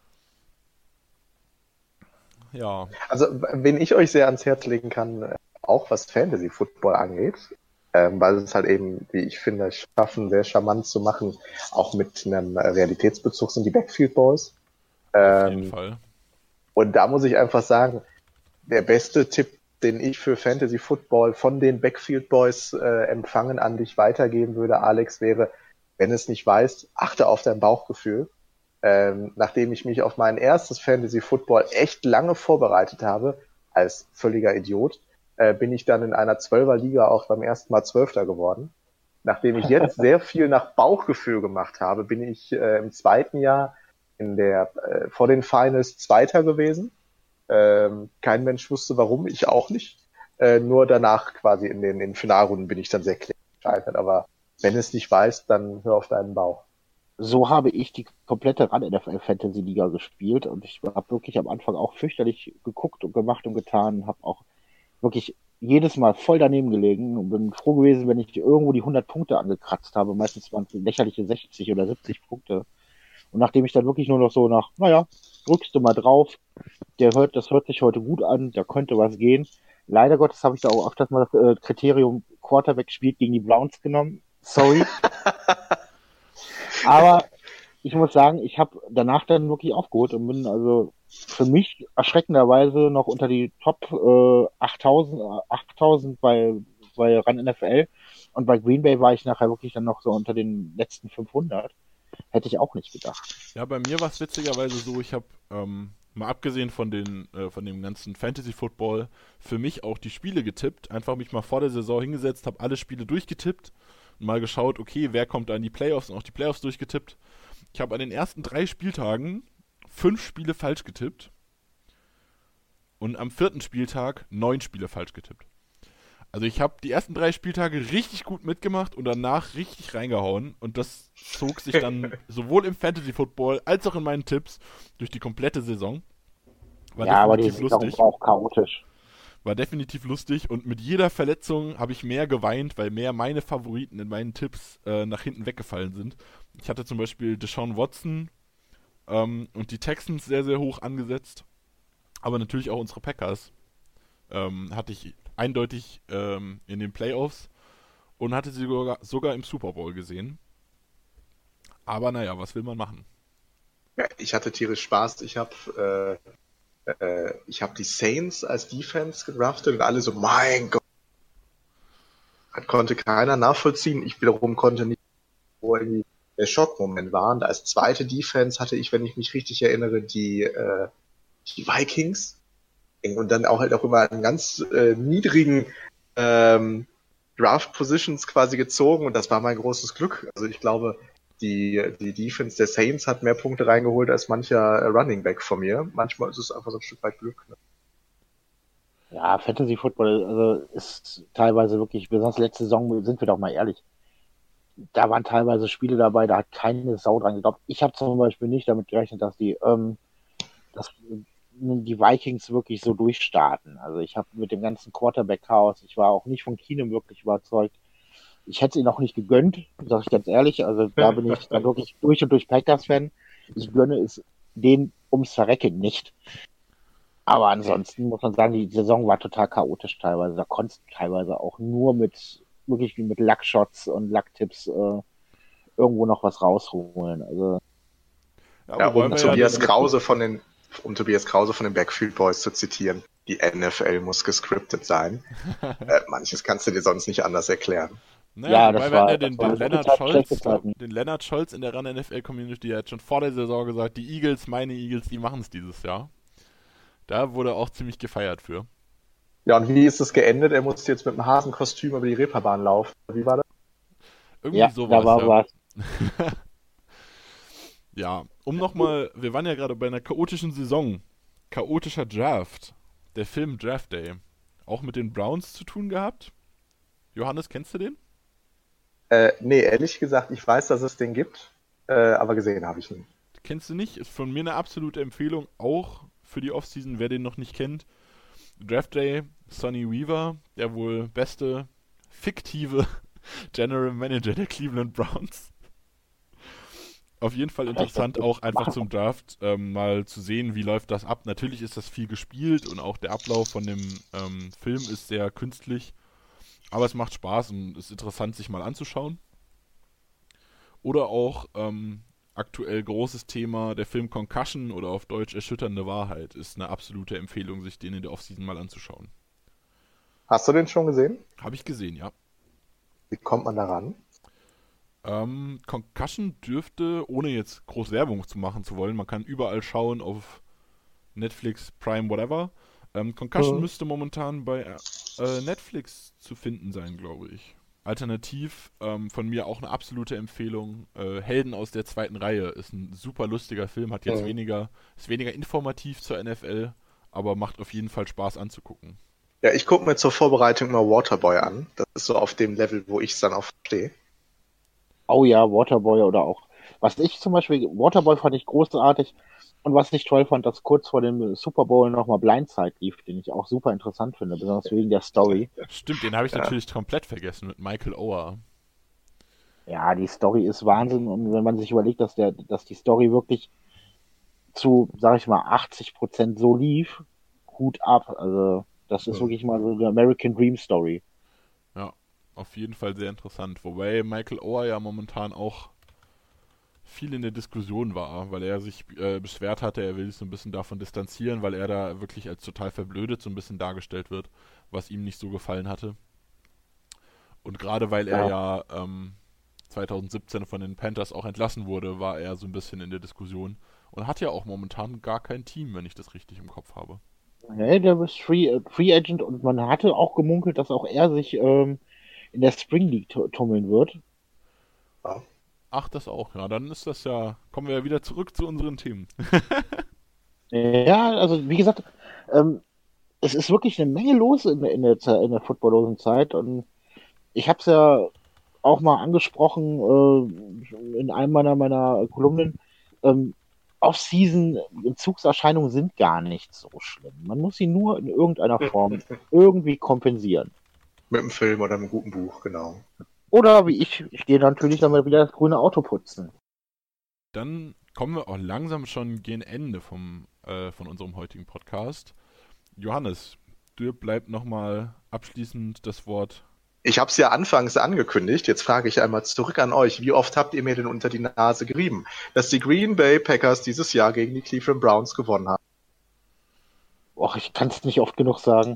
Ja. Also, wen ich euch sehr ans Herz legen kann, auch was Fantasy Football angeht, ähm, weil es halt eben, wie ich finde, schaffen, sehr charmant zu machen, auch mit einem Realitätsbezug, sind die Backfield Boys. Auf jeden Ähm, Fall. Und da muss ich einfach sagen, der beste Tipp, den ich für Fantasy Football von den Backfield Boys äh, empfangen an dich weitergeben würde, Alex, wäre, wenn es nicht weißt, achte auf dein Bauchgefühl. Ähm, nachdem ich mich auf mein erstes Fantasy Football echt lange vorbereitet habe, als völliger Idiot, äh, bin ich dann in einer Zwölfer-Liga auch beim ersten Mal Zwölfter geworden. Nachdem ich jetzt sehr viel nach Bauchgefühl gemacht habe, bin ich äh, im zweiten Jahr in der äh, vor den Finals Zweiter gewesen. Ähm, kein Mensch wusste warum, ich auch nicht. Äh, nur danach quasi in den, in den Finalrunden bin ich dann sehr klar gescheitert. Aber wenn es nicht weißt, dann hör auf deinen Bauch. So habe ich die komplette Run N F L Fantasy Liga gespielt und ich habe wirklich am Anfang auch fürchterlich geguckt und gemacht und getan, habe auch wirklich jedes Mal voll daneben gelegen und bin froh gewesen, wenn ich irgendwo die hundert Punkte angekratzt habe. Meistens waren es lächerliche sechzig oder siebzig Punkte. Und nachdem ich dann wirklich nur noch so nach, naja, drückst du mal drauf, der hört, das hört sich heute gut an, da könnte was gehen. Leider Gottes habe ich da auch öfters mal das äh, Kriterium Quarterback spielt gegen die Browns genommen. Sorry. Aber ich muss sagen, ich habe danach dann wirklich aufgeholt und bin also für mich erschreckenderweise noch unter die Top äh, achttausend, achttausend bei, bei Run N F L und bei Green Bay war ich nachher wirklich dann noch so unter den letzten fünfhundert. Hätte ich auch nicht gedacht. Ja, bei mir war es witzigerweise so, ich habe ähm, mal abgesehen von den äh, von dem ganzen Fantasy-Football für mich auch die Spiele getippt. Einfach mich mal vor der Saison hingesetzt, habe alle Spiele durchgetippt mal geschaut, okay, wer kommt da in die Playoffs und auch die Playoffs durchgetippt. Ich habe an den ersten drei Spieltagen fünf Spiele falsch getippt und am vierten Spieltag neun Spiele falsch getippt. Also ich habe die ersten drei Spieltage richtig gut mitgemacht und danach richtig reingehauen und das zog sich dann sowohl im Fantasy-Football als auch in meinen Tipps durch die komplette Saison. War ja, aber die definitiv Saison lustig. war auch chaotisch. War definitiv lustig und mit jeder Verletzung habe ich mehr geweint, weil mehr meine Favoriten in meinen Tipps äh, nach hinten weggefallen sind. Ich hatte zum Beispiel Deshaun Watson ähm, und die Texans sehr, sehr hoch angesetzt, aber natürlich auch unsere Packers ähm, hatte ich eindeutig ähm, in den Playoffs und hatte sie sogar, sogar im Super Bowl gesehen. Aber naja, was will man machen? Ja, ich hatte tierisch Spaß. Ich habe äh, äh, ich habe die Saints als Defense gedraftet und alle so, mein Gott. Das konnte keiner nachvollziehen. Ich wiederum konnte nicht, wo irgendwie der Schockmoment war. Und als zweite Defense hatte ich, wenn ich mich richtig erinnere, die, äh, die Vikings. Und dann auch halt auch immer einen ganz äh, niedrigen ähm, Draft-Positions quasi gezogen. Und das war mein großes Glück. Also ich glaube, die, die Defense der Saints hat mehr Punkte reingeholt als mancher Running Back von mir. Manchmal ist es einfach so ein Stück weit Glück. Ne? Ja, Fantasy Football also ist teilweise wirklich, besonders letzte Saison, sind wir doch mal ehrlich, da waren teilweise Spiele dabei, da hat keine Sau dran geglaubt. Ich habe zum Beispiel nicht damit gerechnet, dass die, ähm, dass die Vikings wirklich so durchstarten. Also ich habe mit dem ganzen Quarterback-Chaos, ich war auch nicht von Keenum wirklich überzeugt. Ich hätte es ihnen auch nicht gegönnt, sage ich ganz ehrlich. Also da bin ich dann wirklich durch und durch Packers-Fan. Ich gönne es denen ums Verrecken nicht. Aber ansonsten muss man sagen, die Saison war total chaotisch teilweise. Da konntest du teilweise auch nur mit wirklich mit Luckshots und Lucktipps äh, irgendwo noch was rausholen. Also Ja, ja, wobei um wir Tobias ja, Krause von den um Tobias Krause von den Backfield Boys zu zitieren, die N F L muss gescriptet sein. äh, manches kannst du dir sonst nicht anders erklären. naja, Ja, wobei das wir hatten war- ja den, das war den gute Lennart Zeit, Scholz, schlechte Zeiten. den Lennart Scholz in der Run N F L Community, der hat schon vor der Saison gesagt, die Eagles, meine Eagles, die machen es dieses Jahr. Da wurde auch ziemlich gefeiert für. Ja, und wie ist es geendet? Er musste jetzt mit einem Hasenkostüm über die Reeperbahn laufen. Wie war das? Irgendwie ja, sowas. da war ja. was. Ja, um nochmal, wir waren ja gerade bei einer chaotischen Saison. Chaotischer Draft. Der Film Draft Day. Auch mit den Browns zu tun gehabt? Johannes, kennst du den? Äh, nee, ehrlich gesagt, ich weiß, dass es den gibt, äh, aber gesehen habe ich ihn. Kennst du nicht? Ist von mir eine absolute Empfehlung, auch für die Offseason, wer den noch nicht kennt. Draft Day, Sonny Weaver, der wohl beste fiktive General Manager der Cleveland Browns. Auf jeden Fall interessant, auch einfach zum Draft ähm, mal zu sehen, wie läuft das ab. Natürlich ist das viel gespielt und auch der Ablauf von dem ähm, Film ist sehr künstlich, aber es macht Spaß und ist interessant, sich mal anzuschauen. Oder auch ähm, aktuell großes Thema, der Film Concussion oder auf Deutsch Erschütternde Wahrheit ist eine absolute Empfehlung, sich den in der Offseason mal anzuschauen. Hast du den schon gesehen? Habe ich gesehen, ja. Wie kommt man da ran? Ähm, Concussion dürfte, ohne jetzt groß Werbung zu machen zu wollen, man kann überall schauen auf Netflix, Prime, whatever. Ähm, Concussion Mhm. müsste momentan bei äh, Netflix zu finden sein, glaube ich. Alternativ ähm, von mir auch eine absolute Empfehlung. Äh, Helden aus der zweiten Reihe ist ein super lustiger Film, hat jetzt Mhm. weniger, ist weniger informativ zur N F L, aber macht auf jeden Fall Spaß anzugucken. Ja, ich gucke mir zur Vorbereitung mal Waterboy an. Das ist so auf dem Level, wo ich es dann auch verstehe. Oh ja, Waterboy oder auch. Was ich zum Beispiel, Waterboy fand ich großartig. Und was ich toll fand, dass kurz vor dem Super Bowl nochmal Blindside lief, den ich auch super interessant finde, besonders wegen der Story. Stimmt, den habe ich natürlich komplett vergessen mit Michael Oher. Ja, die Story ist Wahnsinn. Und wenn man sich überlegt, dass der, dass die Story wirklich zu, sag ich mal, achtzig Prozent so lief, Hut ab. Also, das ist Mhm. wirklich mal so eine American Dream Story. Ja, auf jeden Fall sehr interessant. Wobei Michael Oher ja momentan auch viel in der Diskussion war, weil er sich äh, beschwert hatte, er will sich so ein bisschen davon distanzieren, weil er da wirklich als total verblödet so ein bisschen dargestellt wird, was ihm nicht so gefallen hatte. Und gerade weil er ja, ja ähm, zwanzig siebzehn von den Panthers auch entlassen wurde, war er so ein bisschen in der Diskussion und hat ja auch momentan gar kein Team, wenn ich das richtig im Kopf habe. Ja, der ist Free, äh, Free Agent und man hatte auch gemunkelt, dass auch er sich ähm, in der Spring League tu- tummeln wird. Ja. Ach, das auch. Ja, dann ist das ja, kommen wir ja wieder zurück zu unseren Themen. Ja, also wie gesagt, ähm, es ist wirklich eine Menge los in, in der, Ze- in der footballlosen Zeit und ich habe es ja auch mal angesprochen äh, in einem meiner, meiner Kolumnen. Ähm, Off-Season-Entzugserscheinungen sind gar nicht so schlimm. Man muss sie nur in irgendeiner Form irgendwie kompensieren. Mit einem Film oder einem guten Buch, genau. Oder wie ich, ich gehe natürlich dann mal wieder das grüne Auto putzen. Dann kommen wir auch langsam schon gegen Ende vom, äh, von unserem heutigen Podcast. Johannes, dir bleibt nochmal abschließend das Wort. Ich habe es ja anfangs angekündigt, jetzt frage ich einmal zurück an euch, wie oft habt ihr mir denn unter die Nase gerieben, dass die Green Bay Packers dieses Jahr gegen die Cleveland Browns gewonnen haben? Och, ich kann es nicht oft genug sagen.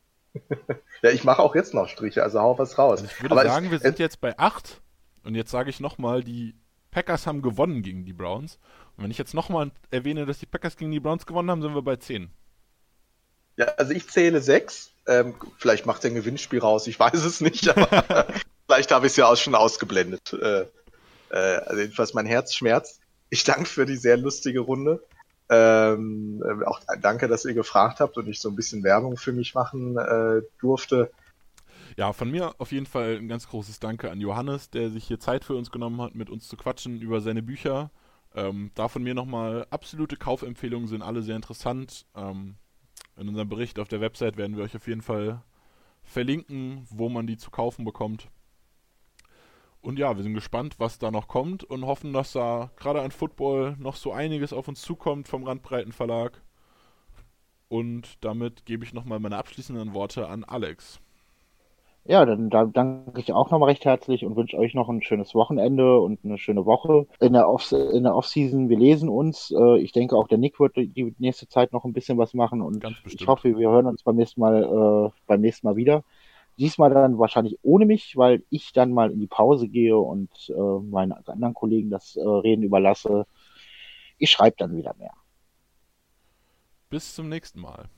Ja, ich mache auch jetzt noch Striche, also hau was raus. Also ich würde Aber sagen, es, wir sind es, jetzt bei acht. Und jetzt sage ich nochmal, die Packers haben gewonnen gegen die Browns. Und wenn ich jetzt nochmal erwähne, dass die Packers gegen die Browns gewonnen haben, sind wir bei zehn. ja, also ich zähle sechs. Ähm, vielleicht macht er ein Gewinnspiel raus, ich weiß es nicht, aber vielleicht habe ich es ja auch schon ausgeblendet. Äh, äh, also jedenfalls mein Herz schmerzt. Ich danke für die sehr lustige Runde. Ähm, äh, auch danke, dass ihr gefragt habt und ich so ein bisschen Werbung für mich machen äh, durfte. Ja, von mir auf jeden Fall ein ganz großes Danke an Johannes, der sich hier Zeit für uns genommen hat, mit uns zu quatschen über seine Bücher. Ähm, da von mir nochmal absolute Kaufempfehlungen, sind alle sehr interessant. Ähm, in unserem Bericht auf der Website werden wir euch auf jeden Fall verlinken, wo man die zu kaufen bekommt. Und ja, wir sind gespannt, was da noch kommt und hoffen, dass da gerade an Football noch so einiges auf uns zukommt vom Randbreiten Verlag. Und damit gebe ich nochmal meine abschließenden Worte an Alex. Ja, dann, dann danke ich auch nochmal recht herzlich und wünsche euch noch ein schönes Wochenende und eine schöne Woche in der Off in der Off-Season. Wir lesen uns. Äh, ich denke auch der Nick wird die nächste Zeit noch ein bisschen was machen und Ganz bestimmt. ich hoffe, wir hören uns beim nächsten Mal äh, beim nächsten Mal wieder. Diesmal dann wahrscheinlich ohne mich, weil ich dann mal in die Pause gehe und äh, meinen anderen Kollegen das äh, Reden überlasse. Ich schreibe dann wieder mehr. Bis zum nächsten Mal.